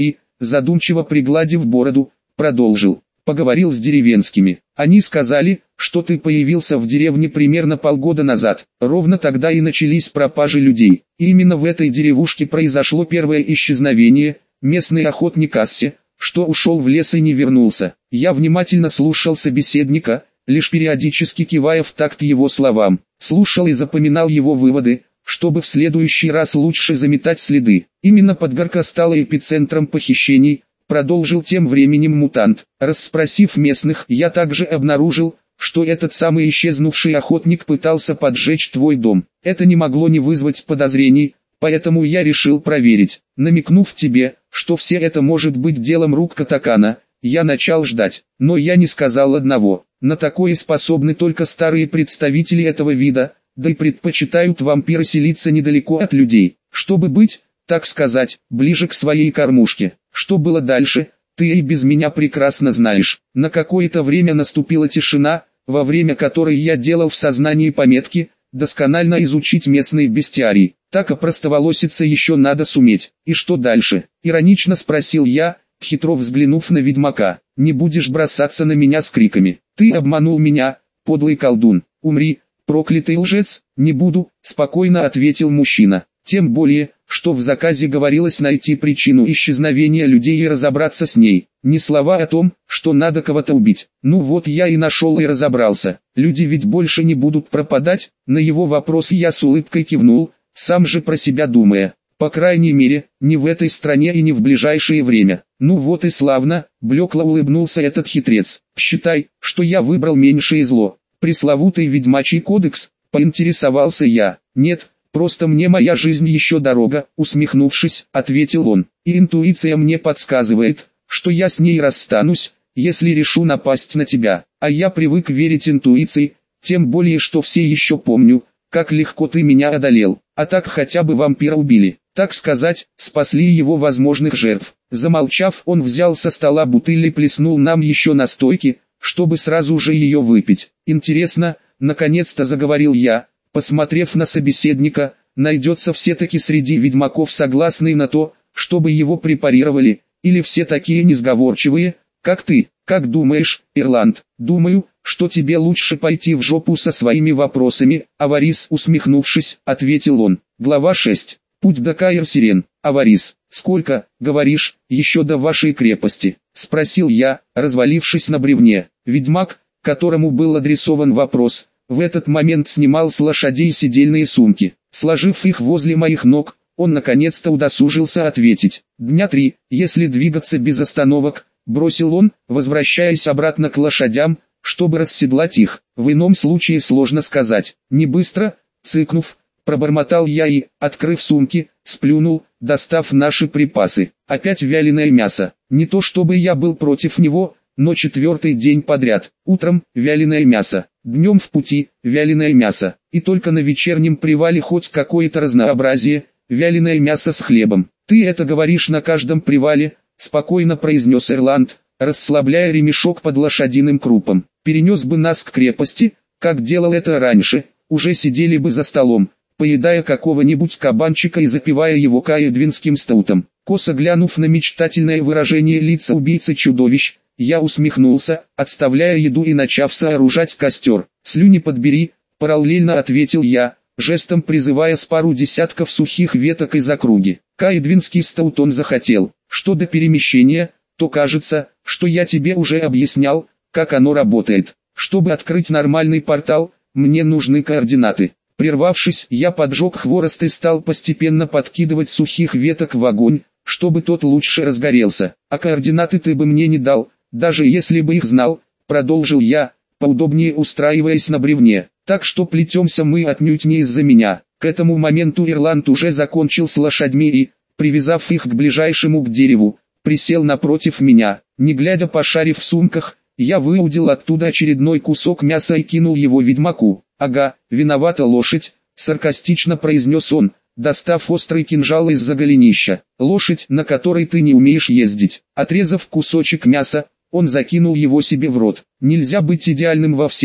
задумчиво пригладив бороду, продолжил. Поговорил с деревенскими. Они сказали, что ты появился в деревне примерно полгода назад. Ровно тогда и начались пропажи людей. И именно в этой деревушке произошло первое исчезновение. Местный охотник Асси, что ушел в лес и не вернулся. Я внимательно слушал собеседника, лишь периодически кивая в такт его словам. Слушал и запоминал его выводы, чтобы в следующий раз лучше заметать следы. Именно Подгорка стала эпицентром похищений, продолжил тем временем мутант. Расспросив местных, я также обнаружил, что этот самый исчезнувший охотник пытался поджечь твой дом. Это не могло не вызвать подозрений, поэтому я решил проверить. Намекнув тебе, что все это может быть делом рук Катакана, я начал ждать. Но я не сказал одного. На такое способны только старые представители этого вида, да и предпочитают вампиры селиться недалеко от людей, чтобы быть, так сказать, ближе к своей кормушке. Что было дальше, ты и без меня прекрасно знаешь. На какое-то время наступила тишина, во время которой я делал в сознании пометки, досконально изучить местные бестиарии. Так опростоволоситься еще надо суметь. И что дальше? Иронично спросил я, хитро взглянув на ведьмака. Не будешь бросаться на меня с криками. Ты обманул меня, подлый колдун. Умри, проклятый лжец. Не буду, спокойно ответил мужчина. Тем более, что в заказе говорилось найти причину исчезновения людей и разобраться с ней. Ни слова о том, что надо кого-то убить. Ну вот я и нашел и разобрался. Люди ведь больше не будут пропадать. На его вопрос я с улыбкой кивнул, сам же про себя думая. По крайней мере, не в этой стране и не в ближайшее время. Ну вот и славно, блекло улыбнулся этот хитрец. Считай, что я выбрал меньшее зло. Пресловутый ведьмачий кодекс, поинтересовался я. Нет, просто мне моя жизнь еще дорога, усмехнувшись, ответил он. И интуиция мне подсказывает, что я с ней расстанусь, если решу напасть на тебя. А я привык верить интуиции, тем более что все еще помню, как легко ты меня одолел. А так хотя бы вампира убили, так сказать, спасли его возможных жертв. Замолчав, он взял со стола бутыль и плеснул нам еще настойки, чтобы сразу же ее выпить. Интересно, наконец-то заговорил я, посмотрев на собеседника, найдется все-таки среди ведьмаков согласный на то, чтобы его препарировали, или все такие несговорчивые, как ты. Как думаешь, Ирланд? Думаю, что тебе лучше пойти в жопу со своими вопросами, Аварис, усмехнувшись, ответил он. Глава 6. Путь до Каир-Сирен. Аварис, сколько, говоришь, еще до вашей крепости? Спросил я, развалившись на бревне. Ведьмак, которому был адресован вопрос, в этот момент снимал с лошадей седельные сумки. Сложив их возле моих ног, он наконец-то удосужился ответить. Дня 3, если двигаться без остановок, бросил он, возвращаясь обратно к лошадям, чтобы расседлать их. В ином случае сложно сказать. Не быстро, цыкнув, пробормотал я и, открыв сумки, сплюнул, достав наши припасы. Опять вяленое мясо. Не то чтобы я был против него, но 4-й день подряд. Утром вяленое мясо, днем в пути вяленое мясо. И только на вечернем привале хоть какое-то разнообразие, вяленое мясо с хлебом. Ты это говоришь на каждом привале, спокойно произнес Ирланд, расслабляя ремешок под лошадиным крупом. Перенес бы нас к крепости, как делал это раньше, уже сидели бы за столом, поедая какого-нибудь кабанчика и запивая его каэдвинским стаутом. Косо глянув на мечтательное выражение лица убийцы-чудовищ, я усмехнулся, отставляя еду и начав сооружать костер. «Слюни подбери», параллельно ответил я, жестом призывая с пару десятков сухих веток из округи. Каэдвинский стаут он захотел. Что до перемещения, то кажется, что я тебе уже объяснял, как оно работает. Чтобы открыть нормальный портал, мне нужны координаты. Прервавшись, я поджег хворост и стал постепенно подкидывать сухих веток в огонь, чтобы тот лучше разгорелся. А координаты ты бы мне не дал, даже если бы их знал, продолжил я, поудобнее устраиваясь на бревне. Так что плетемся мы отнюдь не из-за меня. К этому моменту Ирланд уже закончил с лошадьми и, привязав их к ближайшему к дереву, присел напротив меня. Не глядя пошарив в сумках, я выудил оттуда очередной кусок мяса и кинул его ведьмаку. «Ага, виновата лошадь», — саркастично произнес он, достав острый кинжал из-за голенища. «Лошадь, на которой ты не умеешь ездить». Отрезав кусочек мяса, он закинул его себе в рот. «Нельзя быть идеальным во всем»,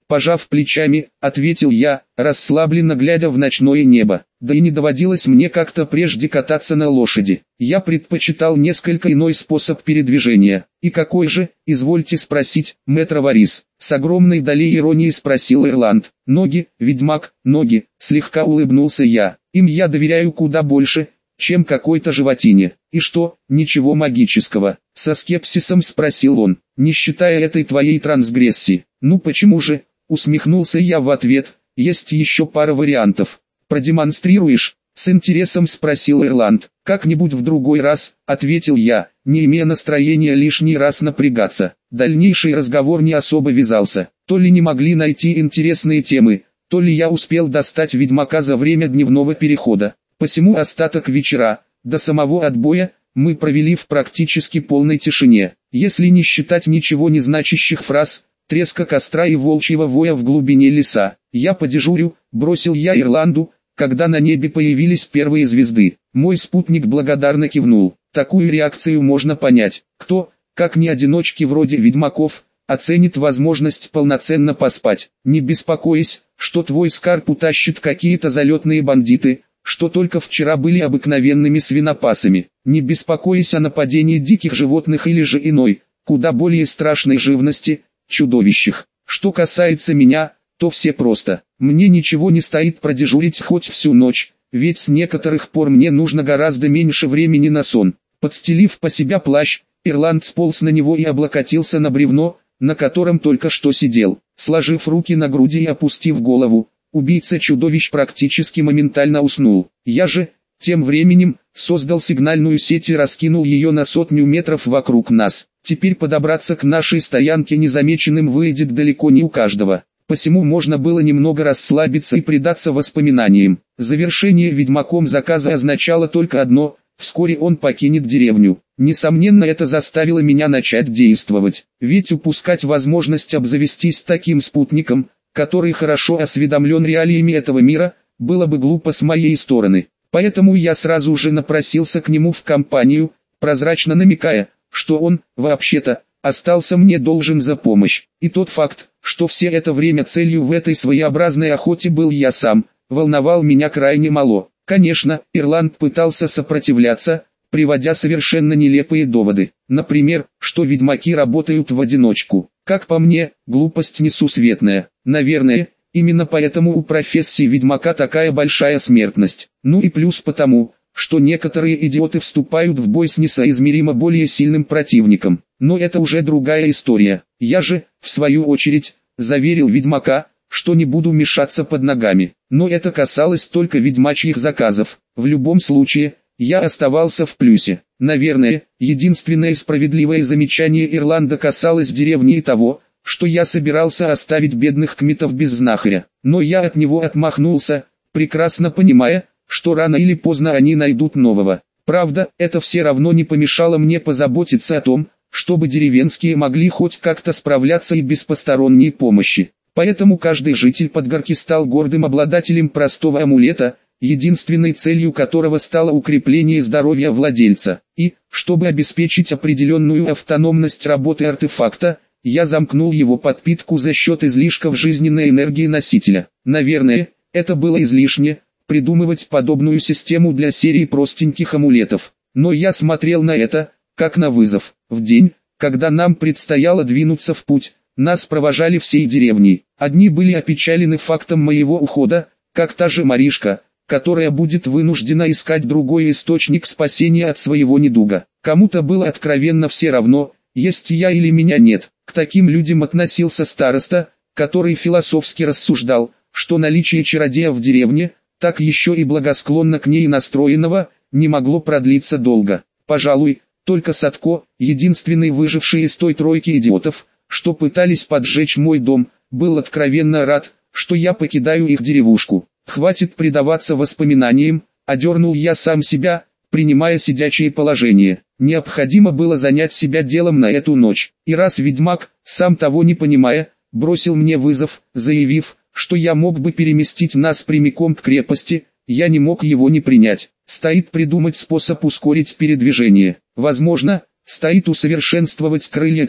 Пожав плечами, ответил я, расслабленно глядя в ночное небо. Да и не доводилось мне как-то прежде кататься на лошади. Я предпочитал несколько иной способ передвижения. И какой же, извольте спросить, мэтр Варис? С огромной долей иронии спросил Ирланд. Ноги, ведьмак, ноги, слегка улыбнулся я. Им я доверяю куда больше, чем какой-то животине. И что, ничего магического? Со скепсисом спросил он, не считая этой твоей трансгрессии. Ну почему же? Усмехнулся я в ответ, есть еще пара вариантов. Продемонстрируешь? С интересом спросил Ирланд. Как-нибудь в другой раз, ответил я, не имея настроения лишний раз напрягаться. Дальнейший разговор не особо вязался. То ли не могли найти интересные темы, то ли я успел достать ведьмака за время дневного перехода. Посему остаток вечера, до самого отбоя, мы провели в практически полной тишине. Если не считать ничего не значащих фраз, треска костра и волчьего воя в глубине леса. Я подежурю, бросил я Ирланду, когда на небе появились первые звезды. Мой спутник благодарно кивнул. Такую реакцию можно понять. Кто, как не одиночки вроде ведьмаков, оценит возможность полноценно поспать. Не беспокойся, что твой скарб утащит какие-то залетные бандиты, что только вчера были обыкновенными свинопасами. Не беспокойся о нападении диких животных или же иной, куда более страшной живности, чудовищах. Что касается меня, то все просто. Мне ничего не стоит продежурить хоть всю ночь, ведь с некоторых пор мне нужно гораздо меньше времени на сон. Подстелив по себя плащ, Ирланд сполз на него и облокотился на бревно, на котором только что сидел. Сложив руки на груди и опустив голову, убийца чудовищ практически моментально уснул. Я же, тем временем, создал сигнальную сеть и раскинул ее на 100 метров вокруг нас. Теперь подобраться к нашей стоянке незамеченным выйдет далеко не у каждого. Посему можно было немного расслабиться и предаться воспоминаниям. Завершение ведьмаком заказа означало только одно – вскоре он покинет деревню. Несомненно, это заставило меня начать действовать. Ведь упускать возможность обзавестись таким спутником, который хорошо осведомлен реалиями этого мира, было бы глупо с моей стороны. Поэтому я сразу же напросился к нему в компанию, прозрачно намекая, что он, вообще-то, остался мне должен за помощь. И тот факт, что все это время целью в этой своеобразной охоте был я сам, волновал меня крайне мало. Конечно, Ирланд пытался сопротивляться, приводя совершенно нелепые доводы. Например, что ведьмаки работают в одиночку. Как по мне, глупость несусветная. Наверное, именно поэтому у профессии ведьмака такая большая смертность. Ну и плюс потому, что некоторые идиоты вступают в бой с несоизмеримо более сильным противником. Но это уже другая история. Я же, в свою очередь, заверил ведьмака, что не буду мешаться под ногами. Но это касалось только ведьмачьих заказов. В любом случае, я оставался в плюсе. Наверное, единственное справедливое замечание Ирланда касалось деревни и того, что я собирался оставить бедных кметов без знахаря. Но я от него отмахнулся, прекрасно понимая, что рано или поздно они найдут нового. Правда, это все равно не помешало мне позаботиться о том, чтобы деревенские могли хоть как-то справляться и без посторонней помощи. Поэтому каждый житель Подгорки стал гордым обладателем простого амулета, единственной целью которого стало укрепление здоровья владельца. И, чтобы обеспечить определенную автономность работы артефакта, я замкнул его подпитку за счет излишков жизненной энергии носителя. Наверное, это было излишне, придумывать подобную систему для серии простеньких амулетов. Но я смотрел на это, как на вызов. В день, когда нам предстояло двинуться в путь, нас провожали всей деревней. Одни были опечалены фактом моего ухода, как та же Маришка, которая будет вынуждена искать другой источник спасения от своего недуга. Кому-то было откровенно все равно, есть я или меня нет. К таким людям относился староста, который философски рассуждал, что наличие чародея в деревне, так еще и благосклонно к ней настроенного, не могло продлиться долго. Пожалуй, только Садко, единственный выживший из той тройки идиотов, что пытались поджечь мой дом, был откровенно рад, что я покидаю их деревушку. Хватит предаваться воспоминаниям, одернул я сам себя, принимая сидячее положение. Необходимо было занять себя делом на эту ночь. И раз ведьмак, сам того не понимая, бросил мне вызов, заявив, что я мог бы переместить нас прямиком к крепости, я не мог его не принять. Стоит придумать способ ускорить передвижение. Возможно, стоит усовершенствовать крылья тьмы,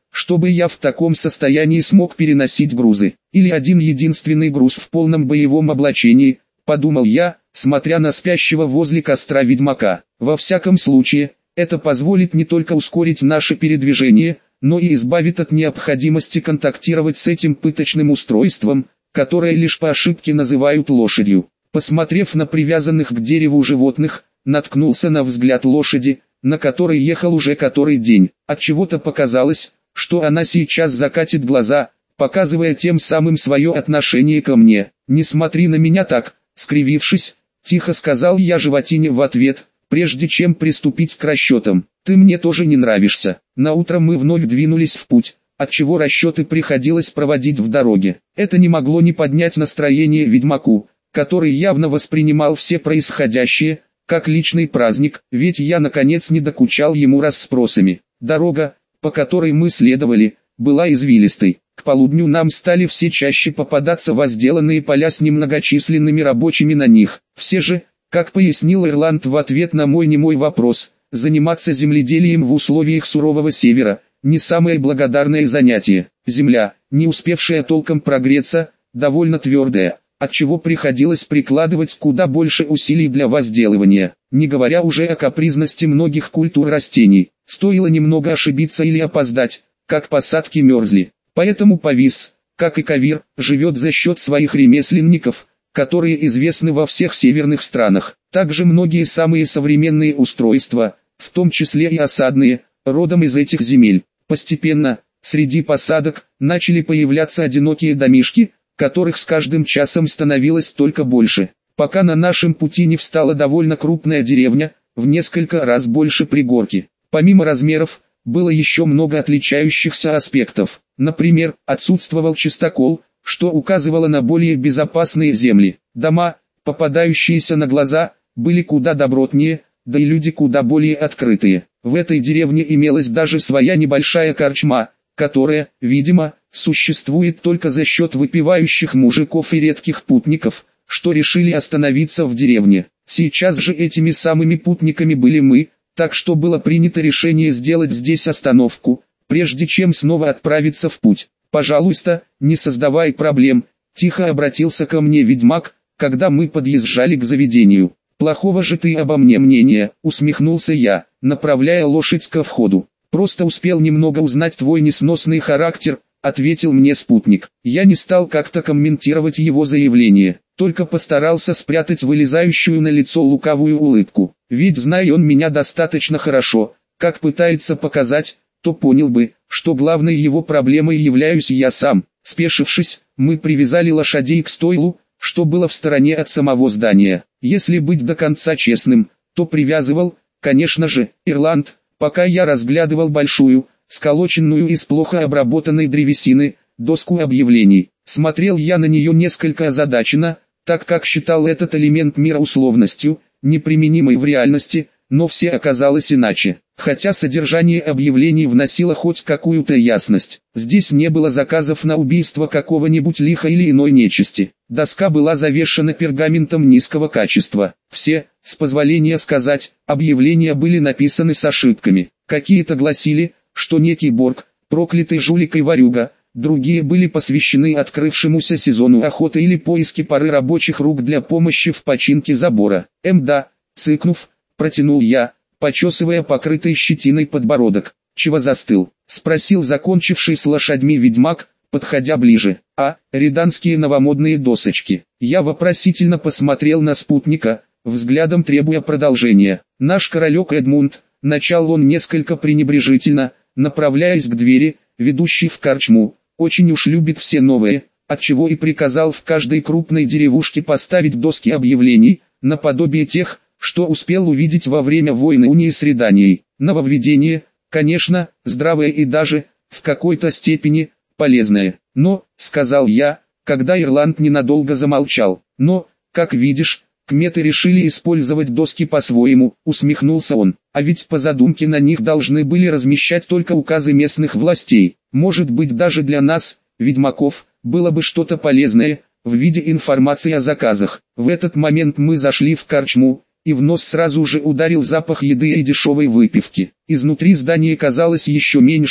чтобы я в таком состоянии смог переносить грузы. Или один единственный груз в полном боевом облачении, подумал я, смотря на спящего возле костра ведьмака. Во всяком случае, это позволит не только ускорить наше передвижение, но и избавит от необходимости контактировать с этим пыточным устройством, которое лишь по ошибке называют лошадью. Посмотрев на привязанных к дереву животных, наткнулся на взгляд лошади, на которой ехал уже который день. Отчего-то показалось, что она сейчас закатит глаза, показывая тем самым свое отношение ко мне. «Не смотри на меня так», скривившись, тихо сказал я животине в ответ, прежде чем приступить к расчетам. «Ты мне тоже не нравишься». Наутро мы вновь двинулись в путь, отчего расчеты приходилось проводить в дороге. Это не могло не поднять настроение ведьмаку, который явно воспринимал все происходящее как личный праздник, ведь я наконец не докучал ему расспросами. Дорога, по которой мы следовали, была извилистой. К полудню нам стали все чаще попадаться возделанные поля с немногочисленными рабочими на них. Все же, как пояснил Ирланд в ответ на мой немой вопрос, заниматься земледелием в условиях сурового севера – не самое благодарное занятие. Земля, не успевшая толком прогреться, довольно твердая, отчего приходилось прикладывать куда больше усилий для возделывания, не говоря уже о капризности многих культур растений. Стоило немного ошибиться или опоздать, как посадки мерзли. Поэтому повис, как и Кавир, живет за счет своих ремесленников, которые известны во всех северных странах. Также многие самые современные устройства, в том числе и осадные, родом из этих земель. Постепенно, среди посадок, начали появляться одинокие домишки, которых с каждым часом становилось только больше, пока на нашем пути не встала довольно крупная деревня, в несколько раз больше пригорки. Помимо размеров, было еще много отличающихся аспектов. Например, отсутствовал чистокол, что указывало на более безопасные земли. Дома, попадающиеся на глаза, были куда добротнее, да и люди куда более открытые. В этой деревне имелась даже своя небольшая корчма, которая, видимо, существует только за счет выпивающих мужиков и редких путников, что решили остановиться в деревне. Сейчас же этими самыми путниками были мы, так что было принято решение сделать здесь остановку, прежде чем снова отправиться в путь. «Пожалуйста, не создавай проблем», – тихо обратился ко мне ведьмак, когда мы подъезжали к заведению. «Плохого же ты обо мне мнения», – усмехнулся я, направляя лошадь ко входу. «Просто успел немного узнать твой несносный характер», — ответил мне спутник. Я не стал как-то комментировать его заявление, только постарался спрятать вылезающую на лицо лукавую улыбку. Ведь зная он меня достаточно хорошо, как пытается показать, то понял бы, что главной его проблемой являюсь я сам. Спешившись, мы привязали лошадей к стойлу, что было в стороне от самого здания. Если быть до конца честным, то привязывал, конечно же, Ирланд. Пока я разглядывал большую, сколоченную из плохо обработанной древесины, доску объявлений, смотрел я на нее несколько озадаченно, так как считал этот элемент мира условностью, неприменимой в реальности, но все оказалось иначе. Хотя содержание объявлений вносило хоть какую-то ясность, здесь не было заказов на убийство какого-нибудь лиха или иной нечисти. Доска была завешена пергаментом низкого качества. Все, с позволения сказать, объявления были написаны с ошибками. Какие-то гласили, что некий Борг, проклятый жулик и ворюга, другие были посвящены открывшемуся сезону охоты или поиски пары рабочих рук для помощи в починке забора. Да, цыкнув, протянул я, почесывая покрытый щетиной подбородок. «Чего застыл?» — спросил закончивший с лошадьми ведьмак, подходя ближе. Риданские новомодные досочки». Я вопросительно посмотрел на спутника, взглядом требуя продолжения. «Наш королек Эдмунд», — начал он несколько пренебрежительно, направляясь к двери, ведущей в корчму, «очень уж любит все новое, отчего и приказал в каждой крупной деревушке поставить доски объявлений, наподобие тех, что успел увидеть во время войны унии с Реданией. Нововведение, конечно, здравое и даже, в какой-то степени, полезное. Но, сказал я, когда Ирланд ненадолго замолчал, но, как видишь, кметы решили использовать доски по-своему, усмехнулся он. А ведь по задумке на них должны были размещать только указы местных властей. Может быть даже для нас, ведьмаков, было бы что-то полезное, в виде информации о заказах. В этот момент мы зашли в корчму, и в нос сразу же ударил запах еды и дешевой выпивки. Изнутри здание казалось еще меньше,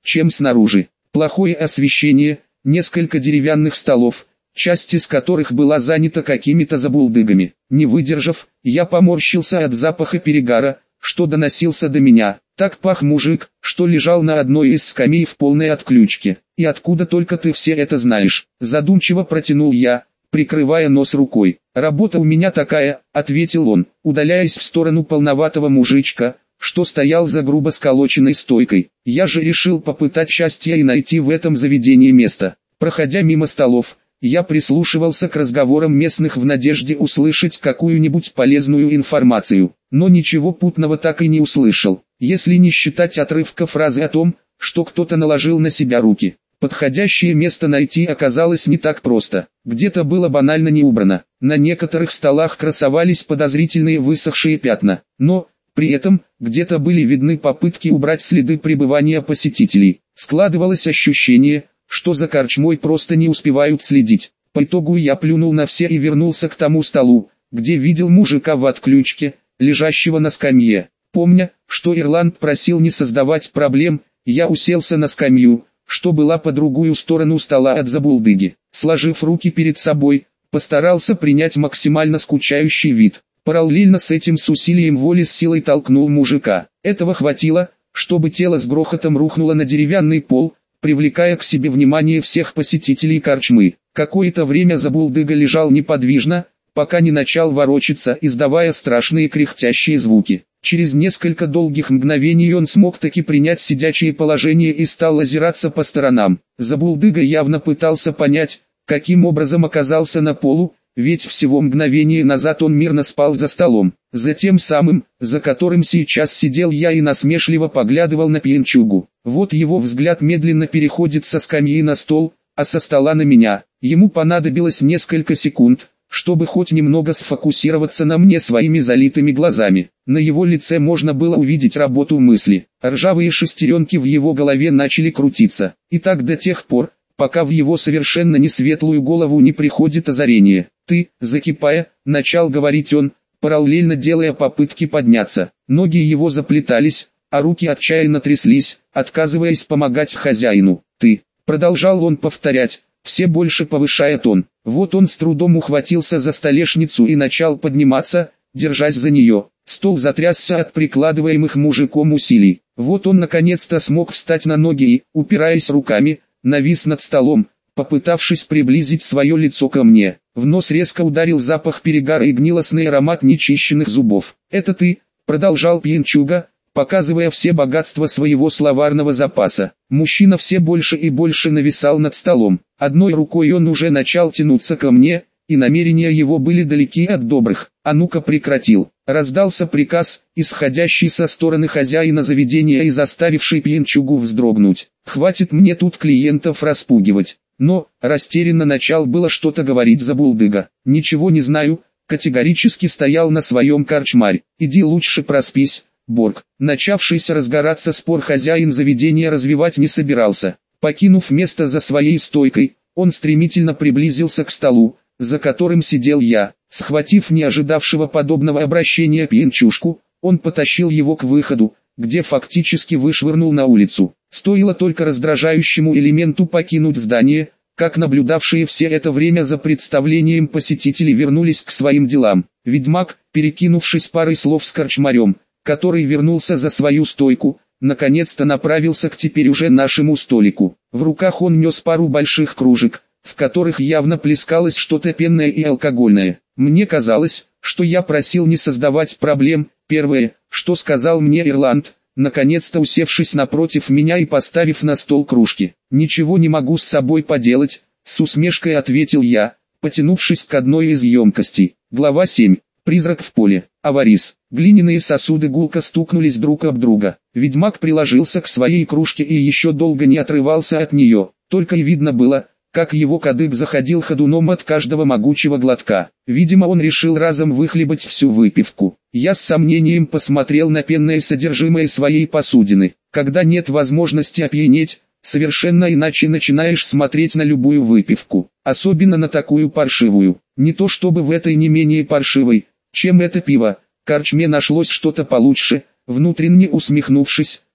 чем снаружи. Плохое освещение, несколько деревянных столов, часть из которых была занята какими-то забулдыгами. Не выдержав, я поморщился от запаха перегара, что доносился до меня. Так пах мужик, что лежал на одной из скамей в полной отключке. «И откуда только ты все это знаешь?» Задумчиво протянул я, прикрывая нос рукой. «Работа у меня такая», — ответил он, удаляясь в сторону полноватого мужичка, что стоял за грубо сколоченной стойкой. «Я же решил попытать счастье и найти в этом заведении место». Проходя мимо столов, я прислушивался к разговорам местных в надежде услышать какую-нибудь полезную информацию, но ничего путного так и не услышал, если не считать отрывка фразы о том, что кто-то наложил на себя руки. Подходящее место найти оказалось не так просто. Где-то было банально не убрано, на некоторых столах красовались подозрительные высохшие пятна, но при этом где-то были видны попытки убрать следы пребывания посетителей. Складывалось ощущение, что за корчмой просто не успевают следить. По итогу я плюнул на все и вернулся к тому столу, где видел мужика в отключке, лежащего на скамье. Помня, что Ирланд просил не создавать проблем, я уселся на скамью, что была по другую сторону стола от забулдыги. Сложив руки перед собой, постарался принять максимально скучающий вид. Параллельно с этим с усилием воли с силой толкнул мужика. Этого хватило, чтобы тело с грохотом рухнуло на деревянный пол, привлекая к себе внимание всех посетителей корчмы. Какое-то время забулдыга лежал неподвижно, пока не начал ворочаться, издавая страшные кряхтящие звуки. Через несколько долгих мгновений он смог таки принять сидячее положение и стал озираться по сторонам. Забулдыга явно пытался понять, каким образом оказался на полу, ведь всего мгновение назад он мирно спал за столом, за тем самым, за которым сейчас сидел я и насмешливо поглядывал на пьянчугу. Вот его взгляд медленно переходит со скамьи на стол, а со стола на меня. Ему понадобилось несколько секунд, чтобы хоть немного сфокусироваться на мне своими залитыми глазами. На его лице можно было увидеть работу мысли. Ржавые шестеренки в его голове начали крутиться. И так до тех пор, пока в его совершенно не светлую голову не приходит озарение. «Ты», закипая, начал говорить он, параллельно делая попытки подняться. Ноги его заплетались, а руки отчаянно тряслись, отказываясь помогать хозяину. «Ты», продолжал он повторять, все больше повышая тон. Вот он с трудом ухватился за столешницу и начал подниматься, держась за нее. Стол затрясся от прикладываемых мужиком усилий. Вот он наконец-то смог встать на ноги и, упираясь руками, навис над столом, попытавшись приблизить свое лицо ко мне. В нос резко ударил запах перегара и гнилостный аромат нечищенных зубов. «Это ты», продолжал пьянчуга, показывая все богатства своего словарного запаса. Мужчина все больше и больше нависал над столом. Одной рукой он уже начал тянуться ко мне, и намерения его были далеки от добрых. «А ну-ка прекратил!» Раздался приказ, исходящий со стороны хозяина заведения и заставивший пьянчугу вздрогнуть. «Хватит мне тут клиентов распугивать!» Но, растерянно начал было что-то говорить забулдыга. «Ничего не знаю», категорически стоял на своем корчмарь. «Иди лучше проспись, Борг». Начавшийся разгораться спор хозяин заведения развивать не собирался. Покинув место за своей стойкой, он стремительно приблизился к столу, за которым сидел я. Схватив не ожидавшего подобного обращения пьянчушку, он потащил его к выходу, где фактически вышвырнул на улицу. Стоило только раздражающему элементу покинуть здание, как наблюдавшие все это время за представлением посетители вернулись к своим делам. Ведьмак, перекинувшись парой слов с корчмарем, который вернулся за свою стойку, наконец-то направился к теперь уже нашему столику. В руках он нес пару больших кружек, в которых явно плескалось что-то пенное и алкогольное. Мне казалось, что я просил не создавать проблем. Первое, что сказал мне Ирланд, наконец-то усевшись напротив меня и поставив на стол кружки. «Ничего не могу с собой поделать», с усмешкой ответил я, потянувшись к одной из емкостей. Глава 7. Призрак в поле. Аварис. Глиняные сосуды гулко стукнулись друг об друга. Ведьмак приложился к своей кружке и еще долго не отрывался от нее. Только и видно было, как его кадык заходил ходуном от каждого могучего глотка. Видимо, он решил разом выхлебать всю выпивку. Я с сомнением посмотрел на пенное содержимое своей посудины. Когда нет возможности опьянеть, совершенно иначе начинаешь смотреть на любую выпивку, особенно на такую паршивую. Не то чтобы в этой не менее паршивой, чем это пиво, корчме нашлось что-то получше. Внутренне усмехнувшись,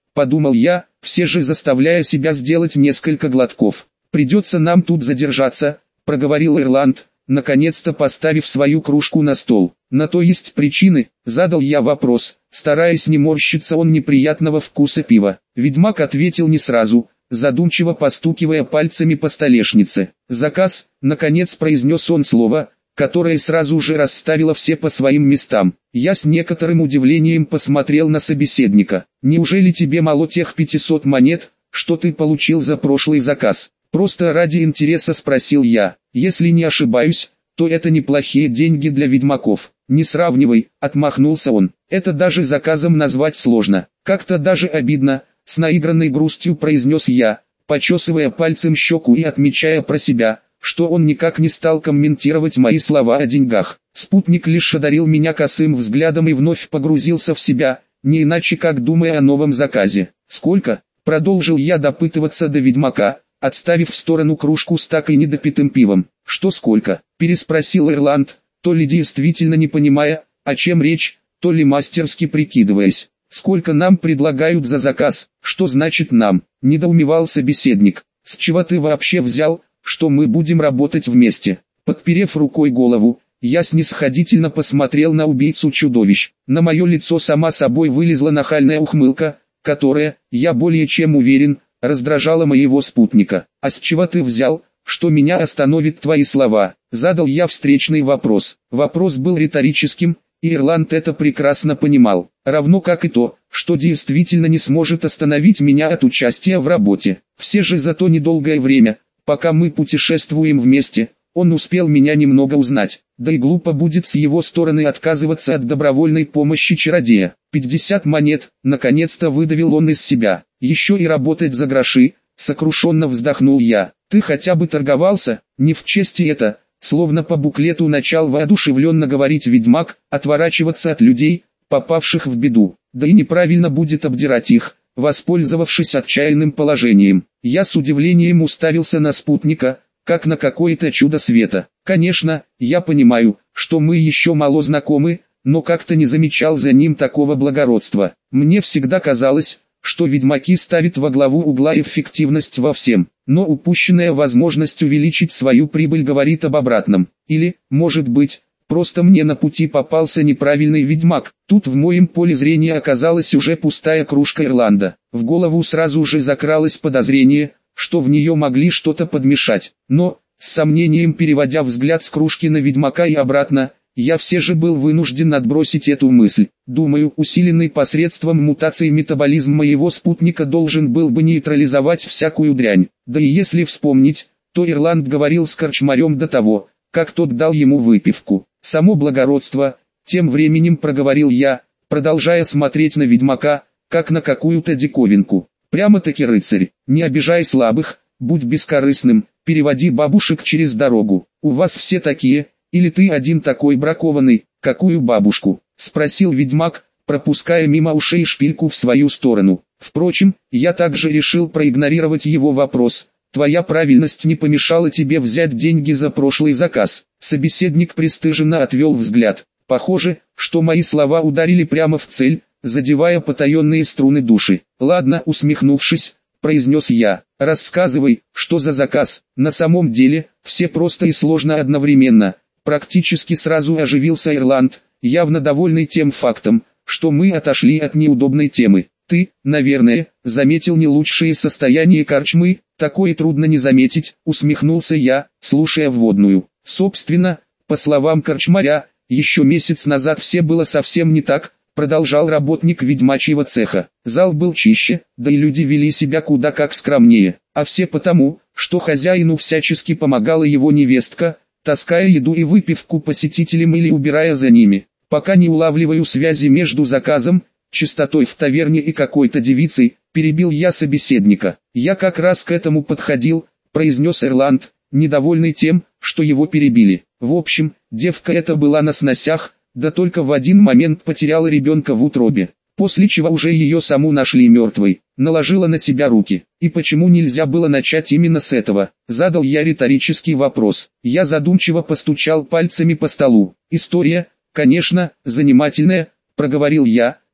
подумал я, все же заставляя себя сделать несколько глотков. Придется нам тут задержаться, проговорил Ирланд, наконец-то поставив свою кружку на стол. На то есть причины, задал я вопрос, стараясь не морщиться от неприятного вкуса пива. Ведьмак ответил не сразу, задумчиво постукивая пальцами по столешнице. Заказ, наконец произнес он слово, которое сразу же расставило все по своим местам. Я с некоторым удивлением посмотрел на собеседника. Неужели тебе мало тех 500 монет, что ты получил за прошлый заказ? Просто ради интереса спросил я. Если не ошибаюсь, то это неплохие деньги для ведьмаков. Не сравнивай, отмахнулся он. Это даже заказом назвать сложно. Как-то даже обидно, с наигранной грустью произнес я, почесывая пальцем щеку и отмечая про себя, что он никак не стал комментировать мои слова о деньгах. Спутник лишь одарил меня косым взглядом и вновь погрузился в себя, не иначе как думая о новом заказе. «Сколько?» — продолжил я допытываться до ведьмака, отставив в сторону кружку с так и недопитым пивом. «Что сколько?» — переспросил Ирланд, то ли действительно не понимая, о чем речь, то ли мастерски прикидываясь. «Сколько нам предлагают за заказ?» «Что значит нам?» — недоумевал собеседник. «С чего ты вообще взял, что мы будем работать вместе?» Подперев рукой голову, я снисходительно посмотрел на убийцу чудовищ. На мое лицо сама собой вылезла нахальная ухмылка, которая, я более чем уверен, раздражала моего спутника. «А с чего ты взял, что меня остановит твои слова?» Задал я встречный вопрос. Вопрос был риторическим, и Ирланд это прекрасно понимал, равно как и то, что действительно не сможет остановить меня от участия в работе. Все же за то недолгое время, пока мы путешествуем вместе, он успел меня немного узнать, да и глупо будет с его стороны отказываться от добровольной помощи чародея. 50 монет, наконец-то выдавил он из себя. Еще и работать за гроши, сокрушенно вздохнул я. Ты хотя бы торговался? Не в чести это, словно по буклету начал воодушевленно говорить ведьмак, отворачиваться от людей, попавших в беду. Да и неправильно будет обдирать их, воспользовавшись отчаянным положением. Я с удивлением уставился на спутника, как на какое-то чудо света. Конечно, я понимаю, что мы еще мало знакомы, но как-то не замечал за ним такого благородства. Мне всегда казалось, что ведьмаки ставят во главу угла эффективность во всем, но упущенная возможность увеличить свою прибыль говорит об обратном. Или, может быть, просто мне на пути попался неправильный ведьмак. Тут в моем поле зрения оказалась уже пустая кружка Ирланда. В голову сразу же закралось подозрение, что в нее могли что-то подмешать. Но, с сомнением переводя взгляд с кружки на ведьмака и обратно, я все же был вынужден отбросить эту мысль. Думаю, усиленный посредством мутации метаболизм моего спутника должен был бы нейтрализовать всякую дрянь. Да и если вспомнить, то Ирланд говорил с корчмарем до того, как тот дал ему выпивку. Само благородство, тем временем проговорил я, продолжая смотреть на ведьмака, как на какую-то диковинку. Прямо-таки рыцарь, не обижай слабых, будь бескорыстным, переводи бабушек через дорогу. У вас все такие, или ты один такой бракованный? Какую бабушку? Спросил ведьмак, пропуская мимо ушей шпильку в свою сторону. Впрочем, я также решил проигнорировать его вопрос. Твоя правильность не помешала тебе взять деньги за прошлый заказ. Собеседник пристыженно отвел взгляд. Похоже, что мои слова ударили прямо в цель, задевая потаенные струны души. «Ладно», усмехнувшись, произнес я. «Рассказывай, что за заказ?» На самом деле, все просто и сложно одновременно. Практически сразу оживился Ирланд, явно довольный тем фактом, что мы отошли от неудобной темы. «Ты, наверное, заметил не лучшее состояние корчмы, такое трудно не заметить», усмехнулся я, слушая вводную. Собственно, по словам корчмаря, еще месяц назад все было совсем не так, продолжал работник ведьмачьего цеха. Зал был чище, да и люди вели себя куда как скромнее, а все потому, что хозяину всячески помогала его невестка, таская еду и выпивку посетителям или убирая за ними. Пока не улавливаю связи между заказом, чистотой в таверне и какой-то девицей, перебил я собеседника. Я как раз к этому подходил, произнес Ирланд, недовольный тем, что его перебили. В общем, девка эта была на сносях, да только в один момент потеряла ребенка в утробе, после чего уже ее саму нашли мертвой, наложила на себя руки. И почему нельзя было начать именно с этого? Задал я риторический вопрос. Я задумчиво постучал пальцами по столу. История, конечно, занимательная, проговорил я,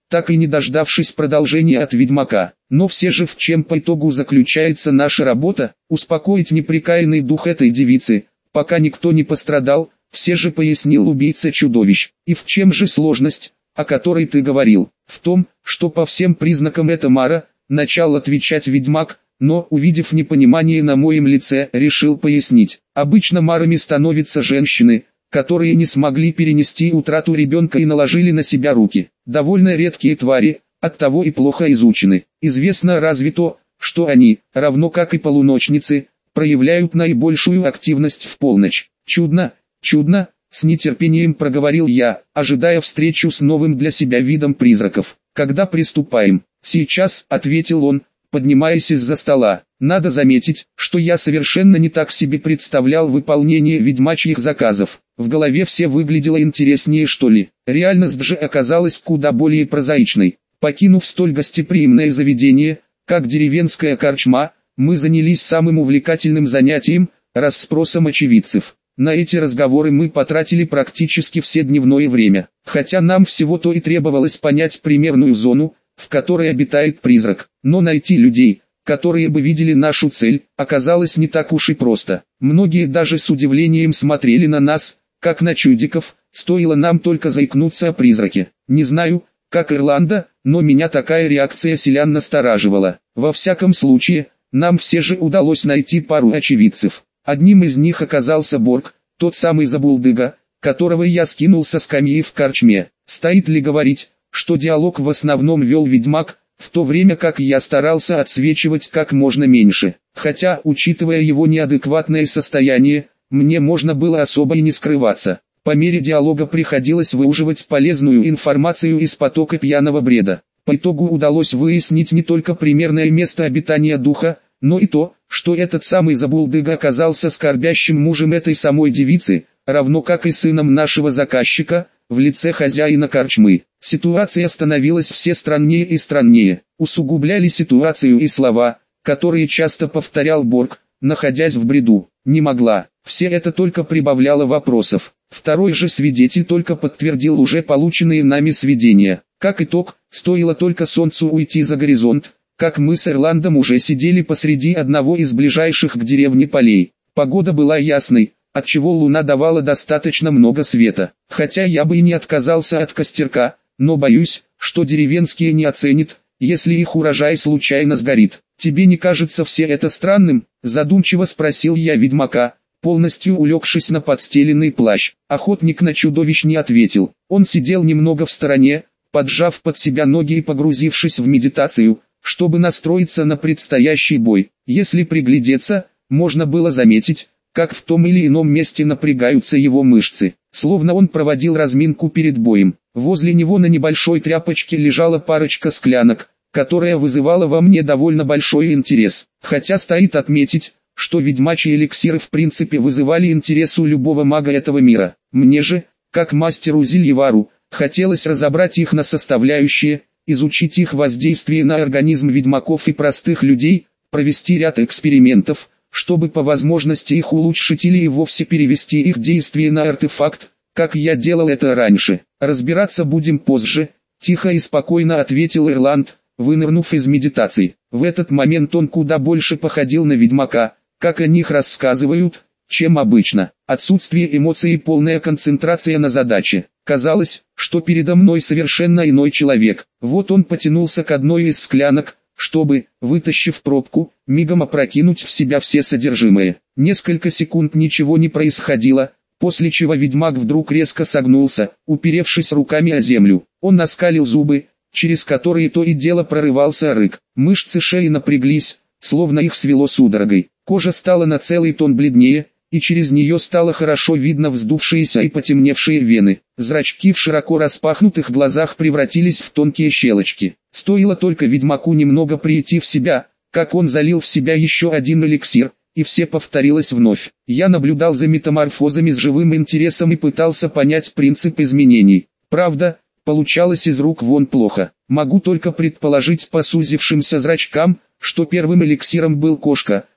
так и не дождавшись продолжения от ведьмака. Но все же в чем по итогу заключается наша работа? Успокоить непрекаянный дух этой девицы, пока никто не пострадал, все же пояснил убийца чудовищ. И в чем же сложность, о которой ты говорил? В том, что по всем признакам это Мара, начал отвечать ведьмак, но, увидев непонимание на моем лице, решил пояснить. Обычно Марами становятся женщины, которые не смогли перенести утрату ребенка и наложили на себя руки. Довольно редкие твари, оттого и плохо изучены. Известно разве то, что они, равно как и полуночницы, проявляют наибольшую активность в полночь. Чудно, чудно, с нетерпением проговорил я, ожидая встречу с новым для себя видом призраков. Когда приступаем? Сейчас, ответил он, поднимаясь из-за стола. Надо заметить, что я совершенно не так себе представлял выполнение ведьмачьих заказов. В голове все выглядело интереснее, что ли. Реальность же оказалась куда более прозаичной. Покинув столь гостеприимное заведение, как деревенская корчма, мы занялись самым увлекательным занятием – расспросом очевидцев. На эти разговоры мы потратили практически все дневное время, хотя нам всего-то и требовалось понять примерную зону, в которой обитает призрак. Но найти людей, которые бы видели нашу цель, оказалось не так уж и просто. Многие даже с удивлением смотрели на нас, как на чудиков, стоило нам только заикнуться о призраке. Не знаю, как Ирланда, но меня такая реакция селян настораживала. Во всяком случае, нам все же удалось найти пару очевидцев. Одним из них оказался Борг, тот самый забулдыга, которого я скинул со скамьи в корчме. Стоит ли говорить, что диалог в основном вел ведьмак, в то время как я старался отсвечивать как можно меньше. Хотя, учитывая его неадекватное состояние, мне можно было особо и не скрываться. По мере диалога приходилось выуживать полезную информацию из потока пьяного бреда. По итогу удалось выяснить не только примерное место обитания духа, но и то, что этот самый забулдыга оказался скорбящим мужем этой самой девицы, равно как и сыном нашего заказчика, в лице хозяина корчмы. Ситуация становилась все страннее и страннее. Усугубляли ситуацию и слова, которые часто повторял Борг, находясь в бреду. Не могла. Все это только прибавляло вопросов. Второй же свидетель только подтвердил уже полученные нами сведения. Как итог, стоило только солнцу уйти за горизонт, как мы с Ирландом уже сидели посреди одного из ближайших к деревне полей. Погода была ясной, отчего луна давала достаточно много света. Хотя я бы и не отказался от костерка, но боюсь, что деревенские не оценят, если их урожай случайно сгорит. «Тебе не кажется все это странным?» – задумчиво спросил я ведьмака, полностью улегшись на подстеленный плащ. Охотник на чудовищ не ответил. Он сидел немного в стороне, поджав под себя ноги и погрузившись в медитацию, чтобы настроиться на предстоящий бой. Если приглядеться, можно было заметить, как в том или ином месте напрягаются его мышцы, словно он проводил разминку перед боем. Возле него на небольшой тряпочке лежала парочка склянок, которая вызывала во мне довольно большой интерес. Хотя стоит отметить, что ведьмачьи эликсиры в принципе вызывали интерес у любого мага этого мира. Мне же, как мастеру зельевару, хотелось разобрать их на составляющие, изучить их воздействие на организм ведьмаков и простых людей, провести ряд экспериментов, чтобы по возможности их улучшить или и вовсе перевести их действие на артефакт, как я делал это раньше. Разбираться будем позже, тихо и спокойно ответил Ирланд, вынырнув из медитации. В этот момент он куда больше походил на ведьмака, как о них рассказывают, чем обычно. Отсутствие эмоций и полная концентрация на задаче. Казалось, что передо мной совершенно иной человек. Вот он потянулся к одной из склянок, чтобы, вытащив пробку, мигом опрокинуть в себя все содержимое. Несколько секунд ничего не происходило, после чего ведьмак вдруг резко согнулся, уперевшись руками о землю. Он оскалил зубы, через которые то и дело прорывался рык. Мышцы шеи напряглись, словно их свело судорогой. Кожа стала на целый тон бледнее, и через нее стало хорошо видно вздувшиеся и потемневшие вены. Зрачки в широко распахнутых глазах превратились в тонкие щелочки. Стоило только ведьмаку немного прийти в себя, как он залил в себя еще один эликсир, и все повторилось вновь. Я наблюдал за метаморфозами с живым интересом и пытался понять принцип изменений. Правда, получалось из рук вон плохо. Могу только предположить по сузившимся зрачкам, что первым эликсиром был кошка,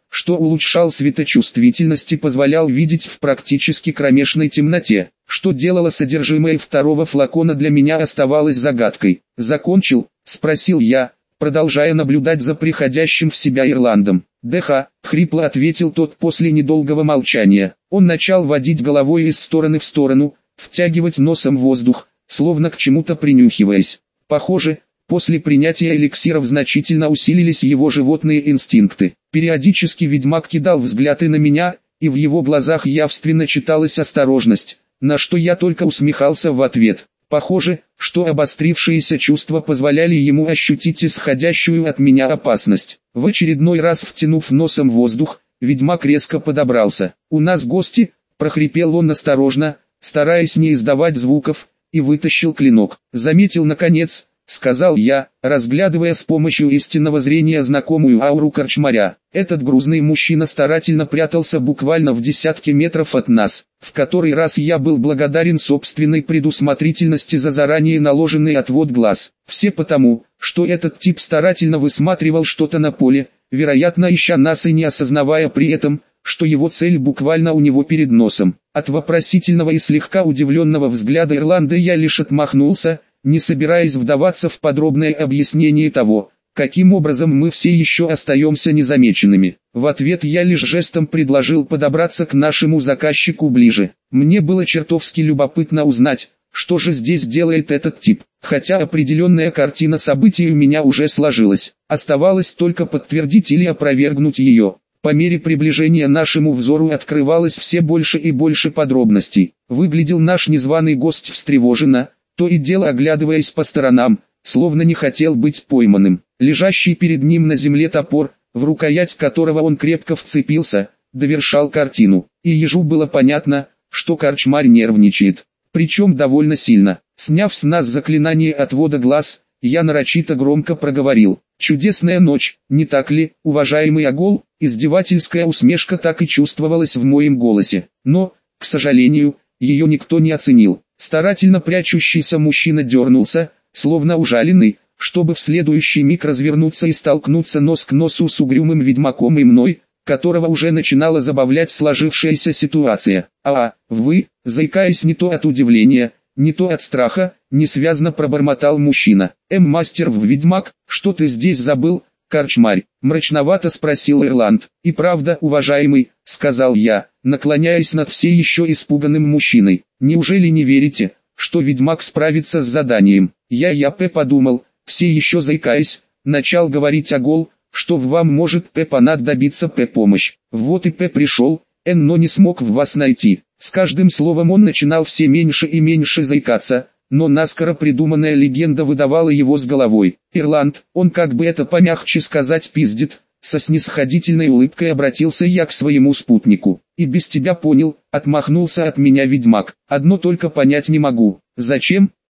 что улучшал светочувствительность и позволял видеть в практически кромешной темноте. Что делало содержимое второго флакона, для меня оставалось загадкой. «Закончил?» – спросил я, продолжая наблюдать за приходящим в себя Ирландом. «ДХ», – хрипло ответил тот после недолгого молчания. Он начал водить головой из стороны в сторону, втягивать носом воздух, словно к чему-то принюхиваясь. Похоже, после принятия эликсиров значительно усилились его животные инстинкты. Периодически ведьмак кидал взгляды на меня, и в его глазах явственно читалась осторожность, на что я только усмехался в ответ. Похоже, что обострившиеся чувства позволяли ему ощутить исходящую от меня опасность. В очередной раз втянув носом воздух, ведьмак резко подобрался. «У нас гости», – прохрипел он осторожно, стараясь не издавать звуков, и вытащил клинок. «Заметил наконец», — сказал я, разглядывая с помощью истинного зрения знакомую ауру корчмаря. Этот грузный мужчина старательно прятался буквально в десятке метров от нас. В который раз я был благодарен собственной предусмотрительности за заранее наложенный отвод глаз. Все потому, что этот тип старательно высматривал что-то на поле, вероятно ища нас и не осознавая при этом, что его цель буквально у него перед носом. От вопросительного и слегка удивленного взгляда Ирланда я лишь отмахнулся, не собираясь вдаваться в подробное объяснение того, каким образом мы все еще остаемся незамеченными. В ответ я лишь жестом предложил подобраться к нашему заказчику ближе. Мне было чертовски любопытно узнать, что же здесь делает этот тип. Хотя определенная картина событий у меня уже сложилась, оставалось только подтвердить или опровергнуть ее. По мере приближения нашему взору открывалось все больше и больше подробностей. Выглядел наш незваный гость встревоженно, то и дело оглядываясь по сторонам, словно не хотел быть пойманным. Лежащий перед ним на земле топор, в рукоять которого он крепко вцепился, довершал картину. И ежу было понятно, что корчмарь нервничает. Причем довольно сильно. Сняв с нас заклинание отвода глаз, я нарочито громко проговорил: «Чудесная ночь, не так ли, уважаемый Агол?» Издевательская усмешка так и чувствовалась в моем голосе. Но, к сожалению, ее никто не оценил. Старательно прячущийся мужчина дернулся, словно ужаленный, чтобы в следующий миг развернуться и столкнуться нос к носу с угрюмым ведьмаком и мной, которого уже начинала забавлять сложившаяся ситуация. Вы», заикаясь не то от удивления, не то от страха, несвязно пробормотал мужчина. «Мастер ведьмак, что ты здесь забыл, корчмарь?» Мрачновато спросил Ирланд. «И правда, уважаемый», сказал я, наклоняясь над все еще испуганным мужчиной. «Неужели не верите, что ведьмак справится с заданием?» Я подумал, все еще заикаясь, начал говорить Агол, что в вам может понадобиться помощь. Вот и пришел, но не смог в вас найти. С каждым словом он начинал все меньше и меньше заикаться, но наскоро придуманная легенда выдавала его с головой. «Ирланд, он, как бы это помягче сказать, пиздит», со снисходительной улыбкой обратился я к своему спутнику. «И без тебя понял», отмахнулся от меня ведьмак. «Одно только понять не могу. Зачем?»